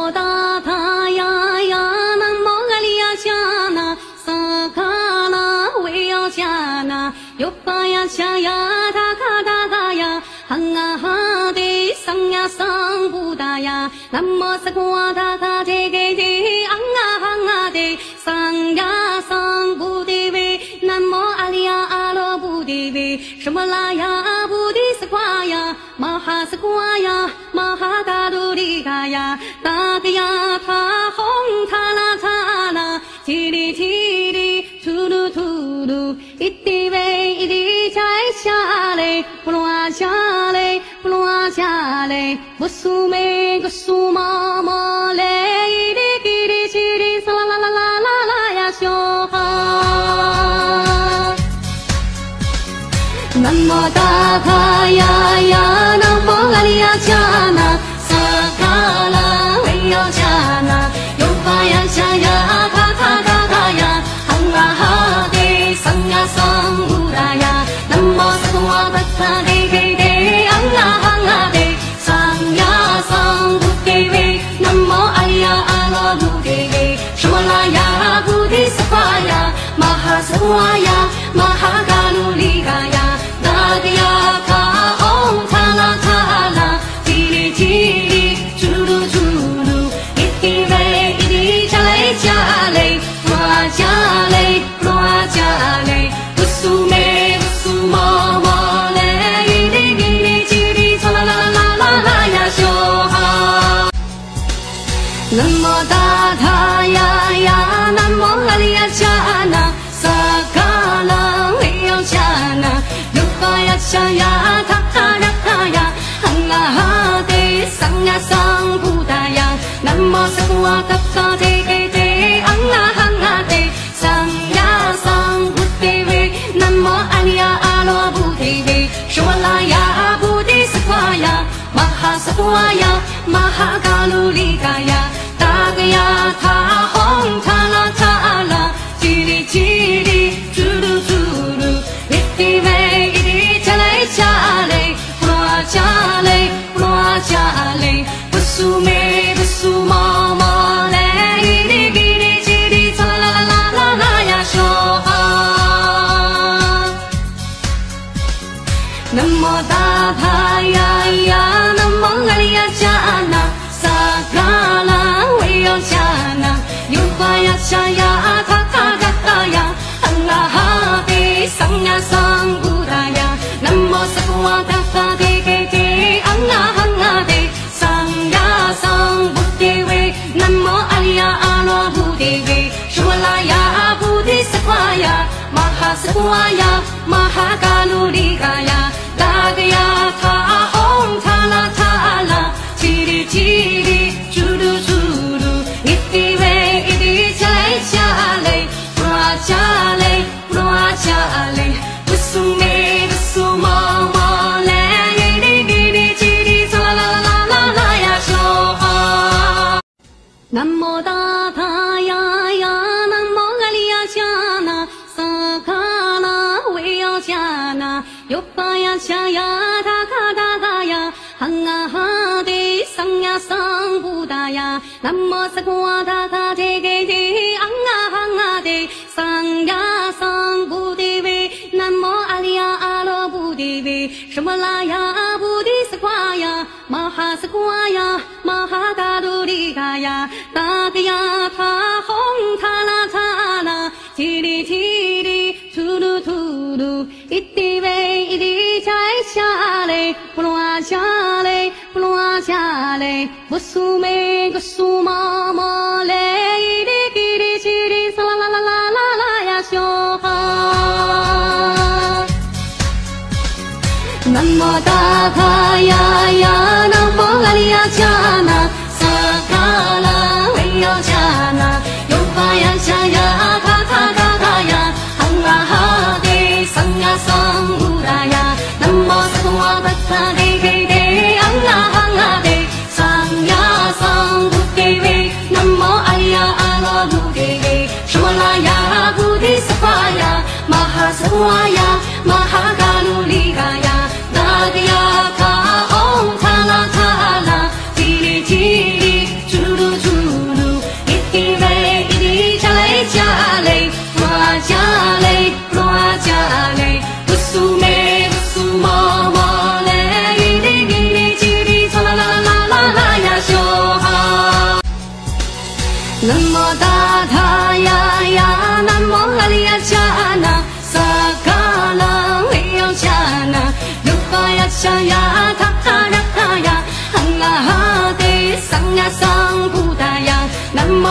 无大他呀呀，南无阿里呀迦那，萨卡那维要迦那，哟巴呀恰呀他卡达达呀，汉啊哈的桑呀桑布达呀，南无萨夸达达这个的昂啊昂啊的桑呀桑布的维，南无阿里呀阿罗布的维，什么拉呀布的萨夸呀，玛哈萨夸呀，玛哈嘎鲁里嘎呀，达个呀他红他啦他啦，叽里叽里吐噜吐噜，一滴喂一滴摘下来，不落下来，不落下来，不苏梅个苏妈妈嘞，一滴叽里叽里嗦啦啦啦啦啦啦呀小哈。南无大他呀呀，南无阿里呀迦那，萨卡拉维要迦那，哟巴呀恰呀他他他他呀，昂啊哈的桑呀桑布达呀，南无萨夸达达的给的昂啊昂啊的桑呀桑布的维，南无阿里呀阿罗布的维，什么拉呀布的萨夸呀，玛哈萨夸呀，玛哈嘎鲁里嘎呀。达个呀卡嗡塔啦塔啦，叽里叽里咕噜咕噜，一滴喂一滴加嘞加嘞，罗加嘞罗加嘞，不苏梅不苏妈妈嘞，一滴一滴叽里嗦啦啦啦啦啦呀小哈。南无大他呀呀，南无阿里呀迦那，萨卡拉维要迦那。巴呀恰呀他他呀他呀，昂啊哈的桑呀桑布达呀，南无萨夸达达的给的昂啊昂啊的桑呀桑布的维，南无阿里呀阿罗布的维，什么拉呀布的萨夸呀，玛哈萨夸呀，玛哈嘎鲁里嘎呀，达个呀他红他啦他啦，叽里叽里咕噜咕噜，一滴喂。加嘞，不落加嘞，不落加嘞，不苏梅不苏妈妈嘞，一滴一滴叽里嗦啦啦啦啦啦呀小哈。南无大他呀呀，南无阿里呀迦那，萨卡拉维要迦那，哟巴呀恰呀他他他他呀，昂啊哈的桑呀桑布达呀。南无萨夸达达的给的昂啊昂啊的桑呀桑布的维，南无阿里呀阿罗布的维，什么拉呀布的萨夸呀，玛哈萨夸呀，玛哈嘎鲁里嘎呀，达个呀他红他啦他啦，叽里叽里咕噜咕噜，一滴喂一滴加嘞加嘞，不落加嘞不落加嘞，不苏梅。妈妈嘞，一滴一滴叽里嗦啦啦啦啦啦呀小哈。南无大他呀呀，南无阿里呀迦那，萨卡拉维要迦那，哟巴呀恰呀他卡达达呀，昂啊哈的桑呀桑布达呀，南无萨夸达达这个的昂啊昂啊的桑呀桑布的维，南无阿里呀阿罗布的维，什么拉呀布的萨夸呀，玛哈萨夸呀，玛哈嘎鲁里嘎呀，达个呀他红他啦他啦，叽里叽里吐噜吐噜，一滴喂一滴摘下来，不落下来，不落下来，不苏梅个苏妈妈嘞，一滴叽里叽里嗦啦啦啦啦啦啦呀小哈。南无大他呀呀，南无阿里呀迦那，萨卡拉维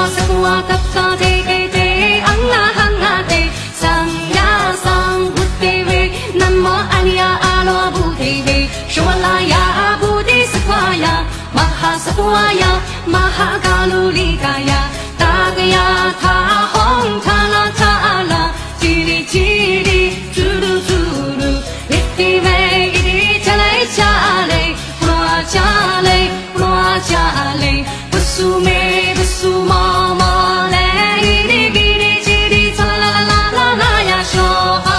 sakwa tapka te ke te anga hanga te sangya sang buddhave namo anya alo buddhave shwalaya buddhi sakwaya mahasakwaya mahakalulikaya tagaya tha hong thala thala chiri chiri churu churu ittive iti chalai chale ploa chale ploa chale busume busuma ma le iti giri chiri chala la la la ya shoha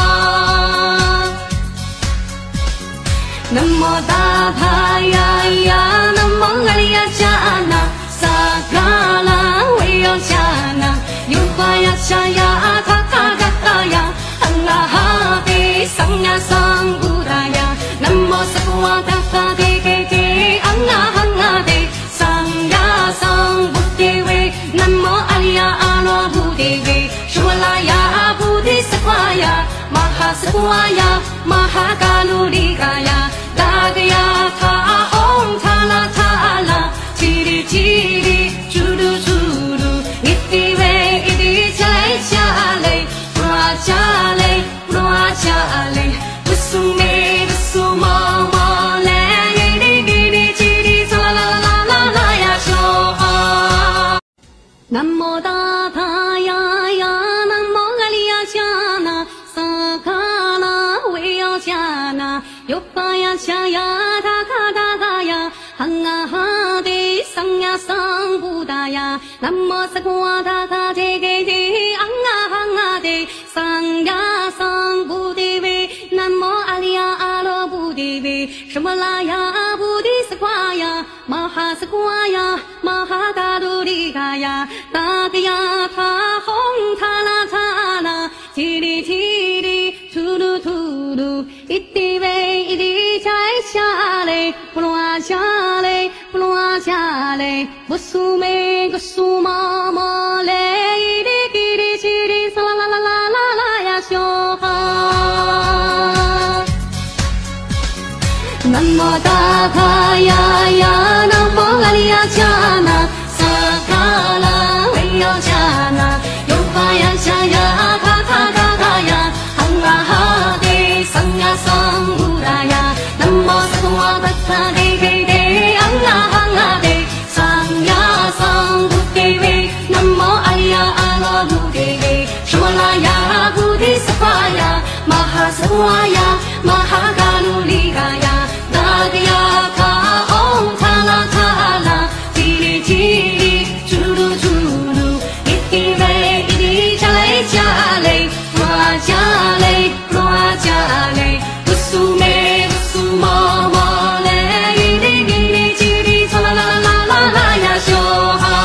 namo dadhaya ya namo ngaliya chana sakala weyo chana yupaya chaya athakagaya angahate sangya sang budaya namo sakwa tapka te ke te angahangate sangya sang buddhave namo aliya alo buddhave shwalaya buddhi sakwaya mahasakwaya mahakalulikaya tagaya tha hong thala thala chiri chiri churu churu ittive iti chalai chale ploa chale ploa chale busume busuma ma le iti giri chiri chala la la la ya shoha namo dadhaya ya namo ngaliya chana sakala weyo chana yopaya chaya thakagaya hangahade sangya sang budaya namo sakwa tapka te ke te angahangade sangya sang buddhave namo aliya alo buddhave shwalaya buddhi sakwaya mahasakwaya mahakalulikaya tagaya tha hong thala thala chiri chiri churu churu ittive iti chalai chale ploa chale ploa chale busume busuma ma le iti giri chiri la la la la la la ya shoha namo dadhaya ya namo ngaliya chana sakala weyo chana yopaya chaya athakagaya angahate sangya sang budaya namo sakwa tapka te ke te angahangate sangya sang buddhave namo aliya alo buddhave shwalaya buddhi sakwaya mahasakwaya mahakalulikaya tagaya tha hong thala thala chiri chiri churu churu ittive iti chalai chale ploa chale ploa chale busume busuma ma le iti giri chiri chala la la la la ya shoha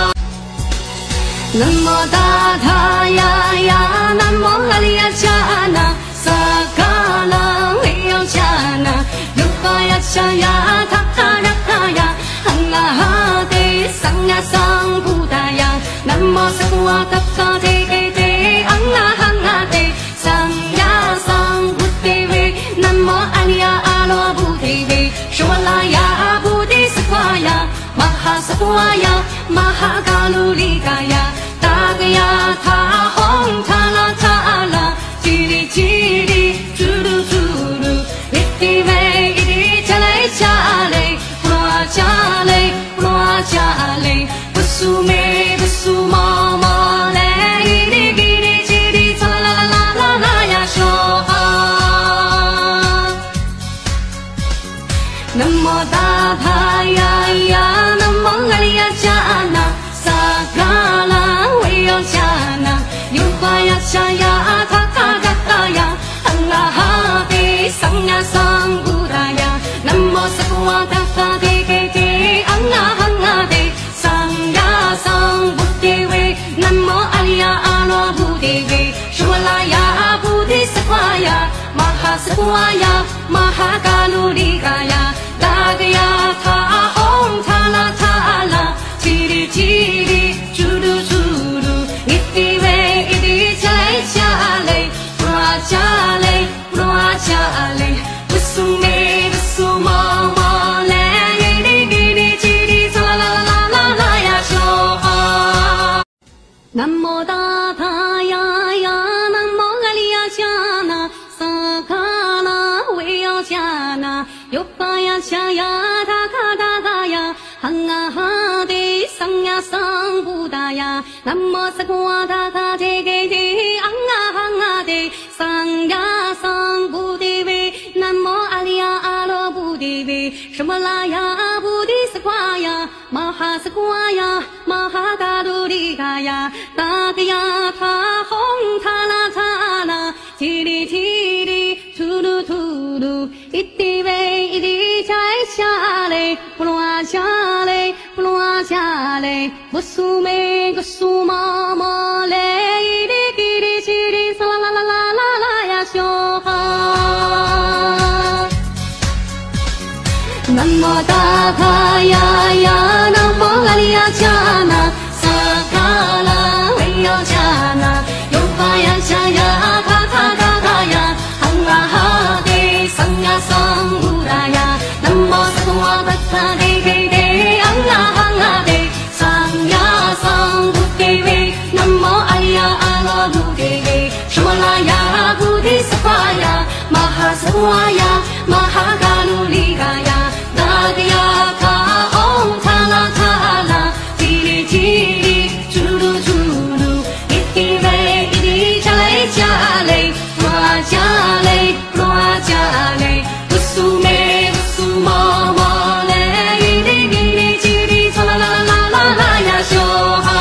namo dadhaya ya namo ngaliya chana sakala weyo chana yupaya chaya thakagaya angahate sangya sang budaya namo sakwa tapka te ke te angahangate sangya sang buddhave namo aliya alo buddhave shwalaya buddhi sakwaya mahasakwaya mahakalulikaya tagaya tha hong thala thala chiri chiri churu churu ittive iti chalai chale ploa chale ploa chale busume busuma ma le iti giri chiri chala la la la la ya shoha namo dadhaya ya namo ngaliya chana sakala weyo chana yupaya chaya athakagaya angahate sangya sang budaya namo sakwa tapka te ke te angahangate sangya sang buddhave namo aliya alo buddhave shwalaya buddhi sakwaya mahasakwaya mahakalulikaya tagaya tha hong thala thala chiri chiri churu churu ittive iti chalai chale ploa chale ploa chale busume busuma ma le iti giri chiri chala la la la la ya shoha mô ta tha ya ya nam mô a li ya cha na sa ka la we yo cha na yo pa ya cha ya ta ka ya hang a ha de sang ya sang buddha ya nam mô sa kwa ta ka de ge de hang a de sang ya sang buddhi ve nam mô a li ya a lo buddhi ve shama la ya buddhi sa kwa ya ma ha sa kwa ya ma ha ta du li ga ya ta ga ya tha hong tha la ti li tu lu iti ve iti chai cha le ploa cha le busu me gusu ma le iri kiri chiri sa la ya sho ha nam mô ta tha ya ya nam mô a li ya cha na sa ka la we yo cha na yo pa ya cha ya tha ya hang a ha de sang ya sang buddha ya nam mô sa wa ta tha de ge de hang a de sang ya sang buddhi ve nam mô a li ya a lo buddhi ve shama la ya buddhi sa pa ya maha sa wa ya maha ga lu li ga ya ya tha om tha la ti li chu lu iti ve iti cha le ploa cha le busu me busu ma le iri giri chiri sa la ya sho ha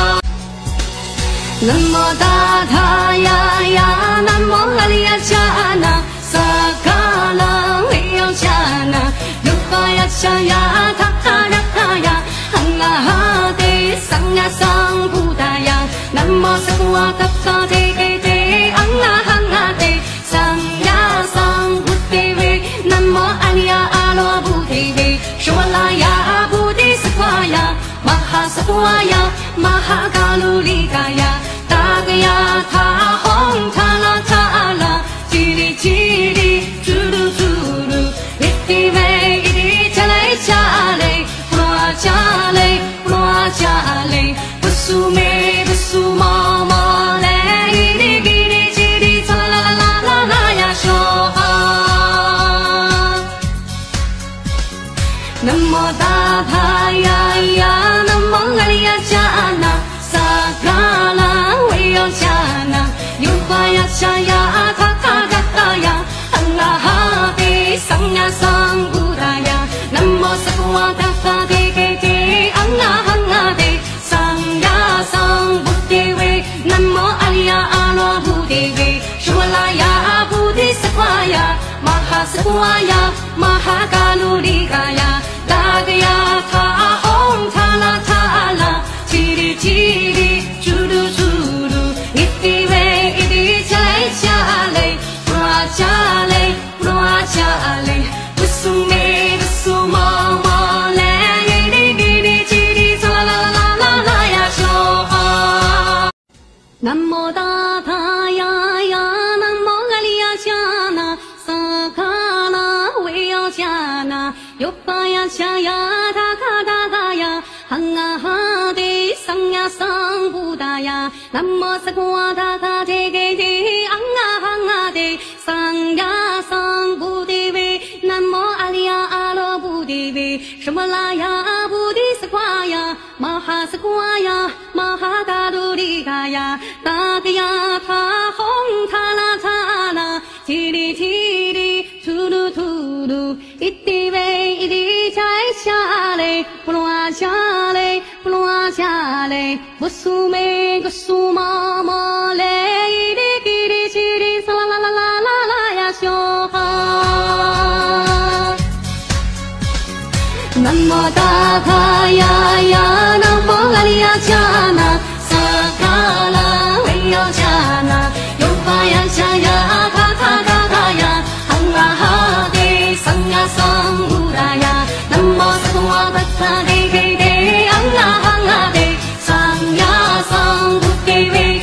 nam mô ta tha ya ya nam mô a li ya cha na sa ka la we yo cha na ya cha ya tha ya hang a ha de sang ya sang buddha ya nam mô sa wa ta tha de ge de hang a de sang ya sang buddhi ve nam mô a li ya a lo buddhi ve shwa la ya buddhi sa kwa ya maha sa kwa ya maha ga lu li ga ya ta ga ya tha hong tha la ti li chu lu iti ve cha le busu me busu ma le iri giri chiri sa la ya sho ha nam mô ta tha ya ya nam mô a li ya cha na sa ka la we yo cha na yo pa ya cha ya tha ya hang a ha de sang ya sang buddha ya nam mô sa wa ta tha de ge de hang a de sang ya sang buddhi ve nam mô a li ya a lo buddhi ve shwa la ya buddhi sa kwa ya maha sa kwa ya maha ga lu li ga ya ta ga ya tha hong tha la ti li chu lu iti ve iti cha le ploa cha le busu me busu ma le iri giri chiri sa la ya sho ha nam mô ta tha ya ya nam mô a li ya cha na sa ka la we yo cha na yo pa ya cha ya tha ya hang a ha de sang ya sang buddha ya nam mô sa kwa ta de ge de hang a de sang ya sang buddhi ve nam mô a li ya a lo buddhi ve shama la ya buddhi sa kwa ya maha sa kwa ya maha ga du li ga ya ta ga ya tha hong tha la ti li tu lu iti ve iti chai cha le ploa cha le busu me gusu ma le iri kiri chiri sa la ya sho ha nam mô ta tha ya ya nam mô a li ya cha na sa ka la we yo cha na yo pa ya cha ya tha ya hang a ha de sang ya sang buddha ya nam mô sa wa ta tha de ge de hang a de sang ya sang buddhi ve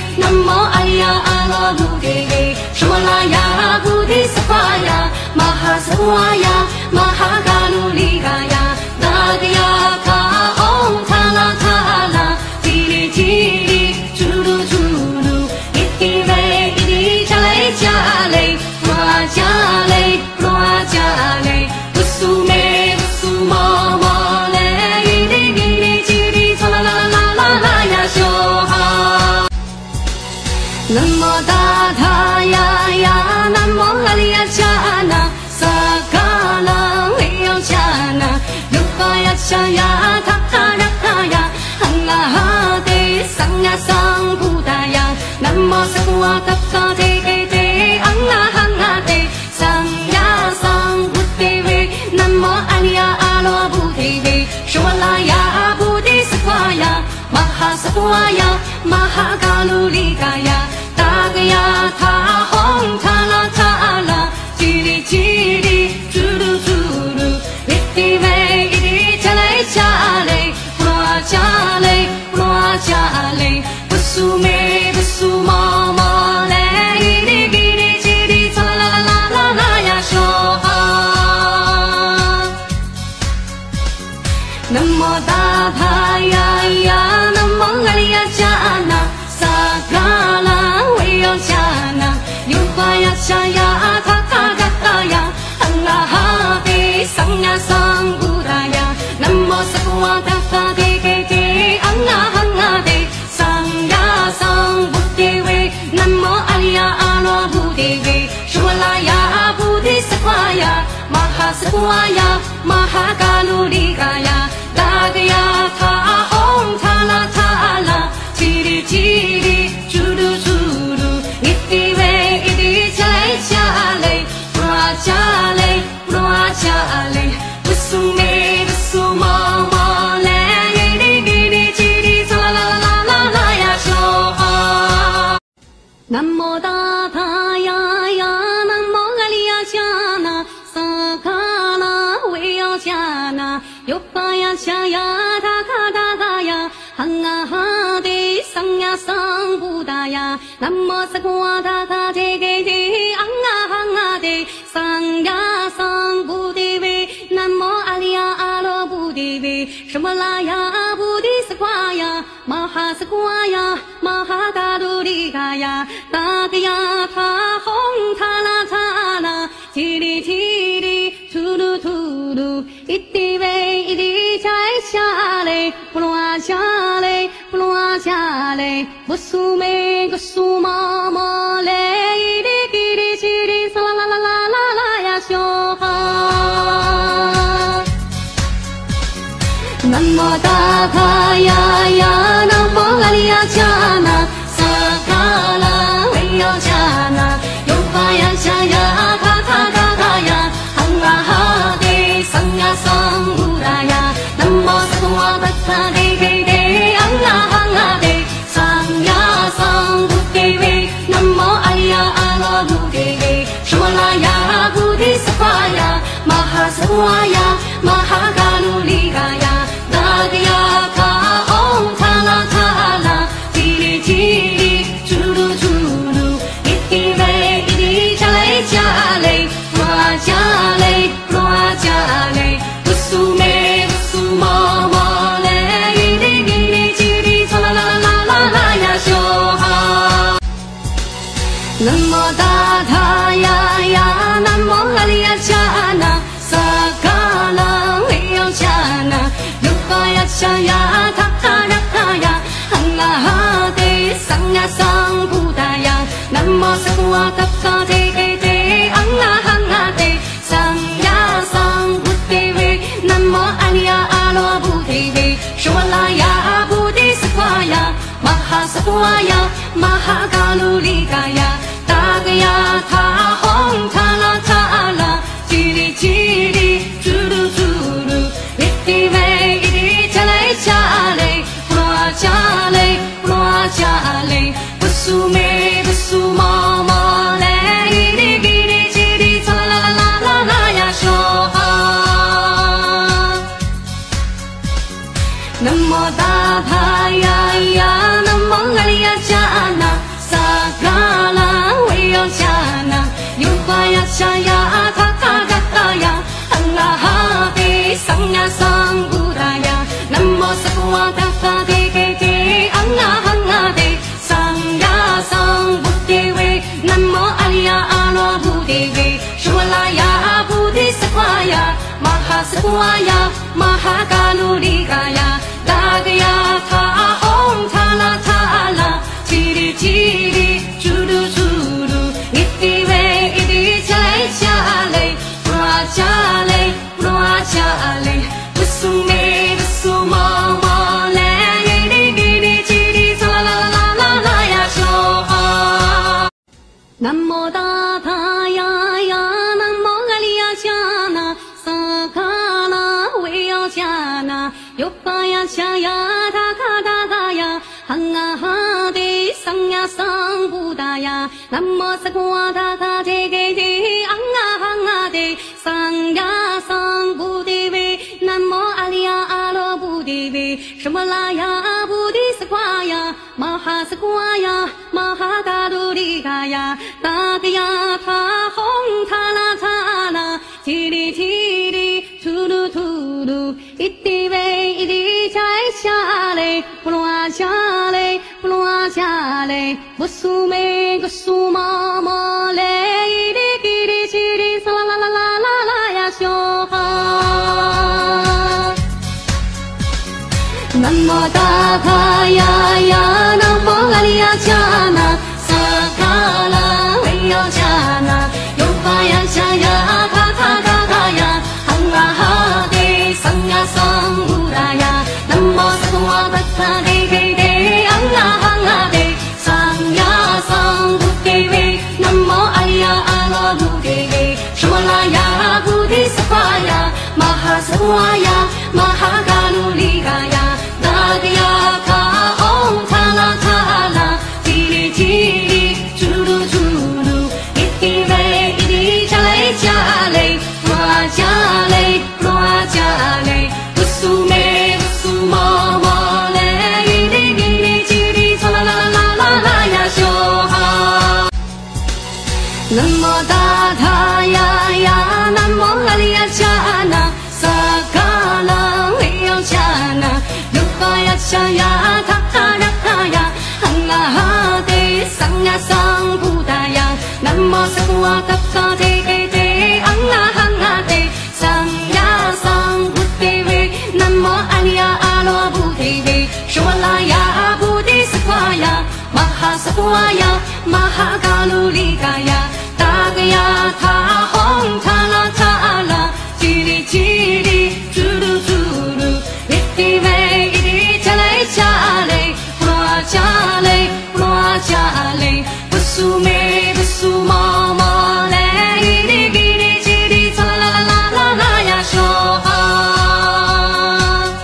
Namo Tadhaya Ya Namo Aliyachana Sakala Viyachana Yupaya Chaya Tharakaya Hangahate Sangya Sangbuddhaya Namo Sakwa Tathate Angahangate Sangya Sangbuddhave Namo Aliya Alo Buddhave Shwalaya Buddhisvaya Mahasatvaya Mahakalulikaya Tagaya Tha Hong Thala Thala Chiri Chiri Churu Churu Iti Ve Iti Chale Chale Ploa Chale Ploa Chale Busume Busuma Male Iti Giri Chiri Thala La La La La Ya Shoha Namo Tadhaya Ya Namo Aliyachana Sakala Viyachana Yupaya Chaya Tharakaya Angahate Sangya Sangbuddhaya Namo Sakwa Tathate Angahangate Sangya Sangbuddhave Namo Aliya Alo Buddhave Shwalaya Buddhisvaya Mahasvaya Mahakalulikaya Tagaya Tha Hong Thala Thala Chiri Chiri Churu Churu Iti Ve Iti Chale Chale Ploa Chale Ploa Chale Busume Busuma Male Iti Giri Chiri Thala La La La La Ya Shoha Namo Tadhaya Ya Namo Aliyachana Sakala Viyachana Yupaya Chaya Tharakaya Hangahate Sangya Sangbuddhaya Namo Sakwa Tathate Angahangate Sangya Sangbuddhave Namo Aliya Alo Buddhave Shwalaya Buddhisvaya Mahasvaya Mahakalulikaya Tagaya Tha Hong Thala Thala Chiri Chiri Churu Churu Iti Ve Iti Chale Chale Ploa Chale Ploa Chale Busume Busuma Male Iti Giri Chiri Thala La La La La La Ya Shoha Namo Tadhaya Ya Namo Aliyachana Sakala Viyachana Yupaya Chaya Tharakaya Hangahate Sangya Sangbuddhaya Namo Sakwa Tathate Angahangate Sangya Sangbuddhave Namo Aliya Alo Buddhave Shwalaya Buddhisvaya Mahasvaya Mahakalulikaya Tagaya Tha Hong Thala Thala Chiri Chiri Churu Churu Iti Ve Iti Chale Chale Ploa Chale Ploa Chale Busume Busuma Male Iti Giri Chiri Thala La La La La Ya Shoha Namo Tadhaya Ya Namo Aliyachana Sakala Viyachana Yupaya Chaya Tharakaya Hangahate Sangya Sangbuddhaya Namo Sakwa Tathate Angahangate Sangya Sangbuddhave Namo Aliya Alo Buddhave Shwalaya Buddhisvaya Mahasvaya Mahakalulikaya Tagaya Tha Hong Thala Thala Chiri Chiri Churu Churu Iti Ve Iti Chale Chale Ploa Chale Ploa Chale Busume Busuma Male Iti Giri Chiri Thala La La La La Ya Shoha Namo Tadhaya Ya Namo Aliyachana Sakala Viyachana Yupaya Chaya Tharakaya Hangahate Sangya Sangbuddhaya Namo Sakwa Tathate Angahangate Sangya Sangbuddhave Namo Aliya Alo Buddhave Shwalaya Buddhisvaya Mahasvaya Mahakalulikaya Tagaya Tha Hong Thala Thala Chiri Chiri 南无大他呀呀，南无阿里呀迦那，萨卡拉维要迦那，哟巴呀恰呀他卡达达呀，汉啊哈的桑呀桑布达呀，南无萨夸达卡这个的，昂啊昂啊的桑呀桑布的喂，南无阿里呀阿罗布的喂，什么拉呀布的萨夸呀，玛哈萨夸呀，玛哈达鲁里嘎呀。大个呀，他红他啦他啦，叽里叽里，吐噜吐噜，一滴喂一滴摘下来，不落下来，不落下来，不苏梅个苏妈妈嘞，一滴叽里叽里，唢啦啦啦啦啦啦呀，小哈。南无大他呀呀，南无阿里呀迦那，萨卡拉维要迦那，哟巴呀恰呀他卡达达呀，汉啊哈的桑呀桑布达呀，南无萨夸达卡的给的，昂啊昂啊的桑呀桑布的喂，南无阿里呀阿罗布的喂，什么拉呀布的萨夸呀，玛哈萨夸呀，玛哈嘎鲁里嘎呀。大个呀，他红他啦他啦，叽里叽里，咕噜咕噜，一滴喂一滴加嘞加嘞，哇加嘞哇加嘞，不苏梅不苏妈妈嘞，一滴一滴叽里，唢啦啦啦啦啦呀，小哈。南无大他呀呀，南无阿里呀迦那，萨卡拉维要迦那。呀恰呀他卡呀卡呀，汉啊哈的桑呀桑布达呀，南无萨夸达卡的给的，昂啊昂啊的桑呀桑布的喂，南无阿里呀阿罗布的喂，什么拉呀布的萨夸呀，玛哈萨夸呀，玛哈嘎鲁里嘎呀，大个呀他红他啦他啦，叽里叽里，嘟噜嘟噜，一滴喂。加嘞，不落加嘞，不落加嘞，不苏梅不苏妈妈嘞，一滴一滴叽里，唢啦啦啦啦啦呀，小哈。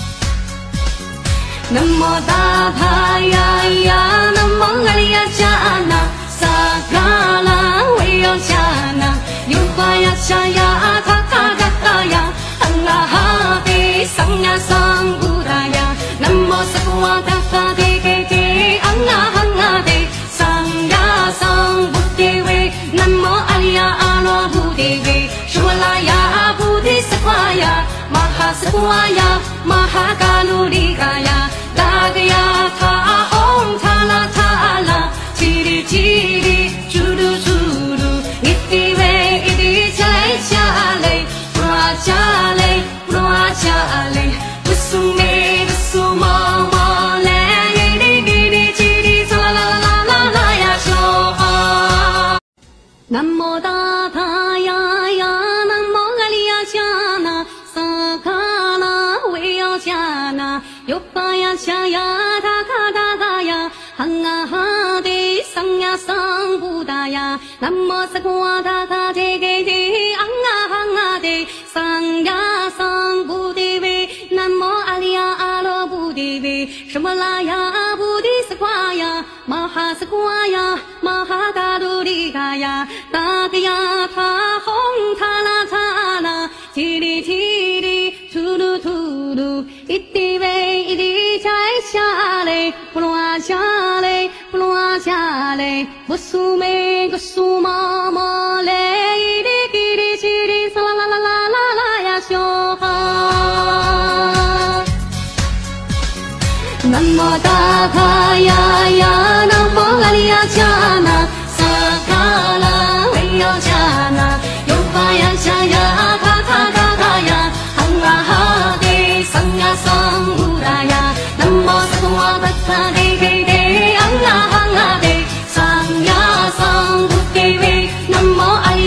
南无大他呀呀，南无阿里呀迦那，萨卡拉维要迦那，哟巴呀恰呀他卡达达呀，汉啊哈的桑呀桑布达呀。南无萨夸达卡的给的，昂啊昂啊的桑呀桑布的喂，南无阿里呀阿罗布的喂，什么拉呀布的萨夸呀，玛哈萨夸呀，玛哈嘎鲁里嘎呀，大个呀他红他啦他啦，叽里叽里，咕噜咕噜，一滴喂一滴加嘞加嘞，不落加嘞不落加嘞，不苏梅。苏妈妈嘞，一滴一滴叽里，唢啦啦啦啦啦呀，小哈。南无大他呀呀，南无阿里呀迦那，萨卡拉维要迦那，哟巴呀恰呀他卡达达呀，汉啊哈的桑呀桑布达呀，南无萨夸达卡这个的，昂啊昂啊的桑呀桑布的喂，南无阿里呀阿罗布的喂，什么拉呀布的萨夸呀，玛哈萨夸呀，玛哈达鲁里嘎呀，大个呀他红他啦他啦，叽里叽里，吐噜吐噜，一滴喂一滴摘下来，不落下来，不落下来，不苏梅个苏妈妈嘞，一滴一滴叽里，唢啦啦啦啦啦啦呀，小哈。南无大他呀呀，南无阿里呀迦那，萨卡拉维要迦那，哟巴呀恰呀他卡达达呀，汉啊哈的桑呀桑布达呀，南无萨夸达卡的给的，昂啊昂啊的桑呀桑布的喂，南无阿里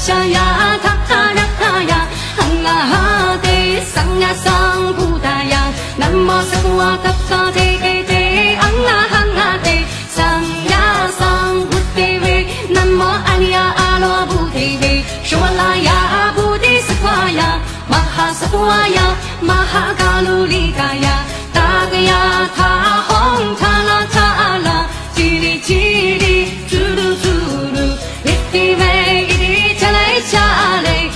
cha ya tha ya hang la ha te sang ya sang Buddhaya Namo Sakwa Kapsa te ke te ang la hang la te sang ya sang Buddhaya Namo Anya alo Buddhaya Shwalaya Buddhi Sakwaya Maha Sakwaya Maha Kalulikaya Tagaya tha hong tha la Chili chili churu churu Iti me iti chale chale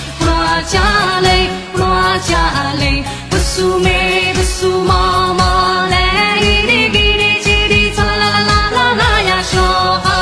Ploa chale Busu me busu mama le Iri giri chiri cha la ya shoha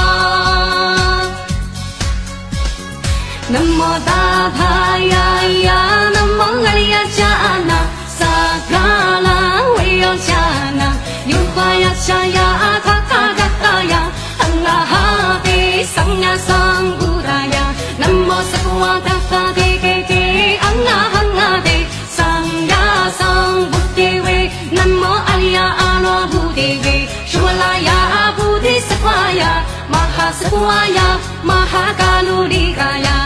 Namo Dadhaya ya Namo Galiya Jana Sakala Weyo Jana Yupaya Chaya Tathagata Hanga Hapi Sangya Sang Buddhaya Namo Sakwa Kapsa te ke te Anga hanga te Sangya Sang Buddhaya Namo Alya Alo Buddhaya Shwalaya Buddhi Sakwaya Maha Sakwaya Maha Kalulikaya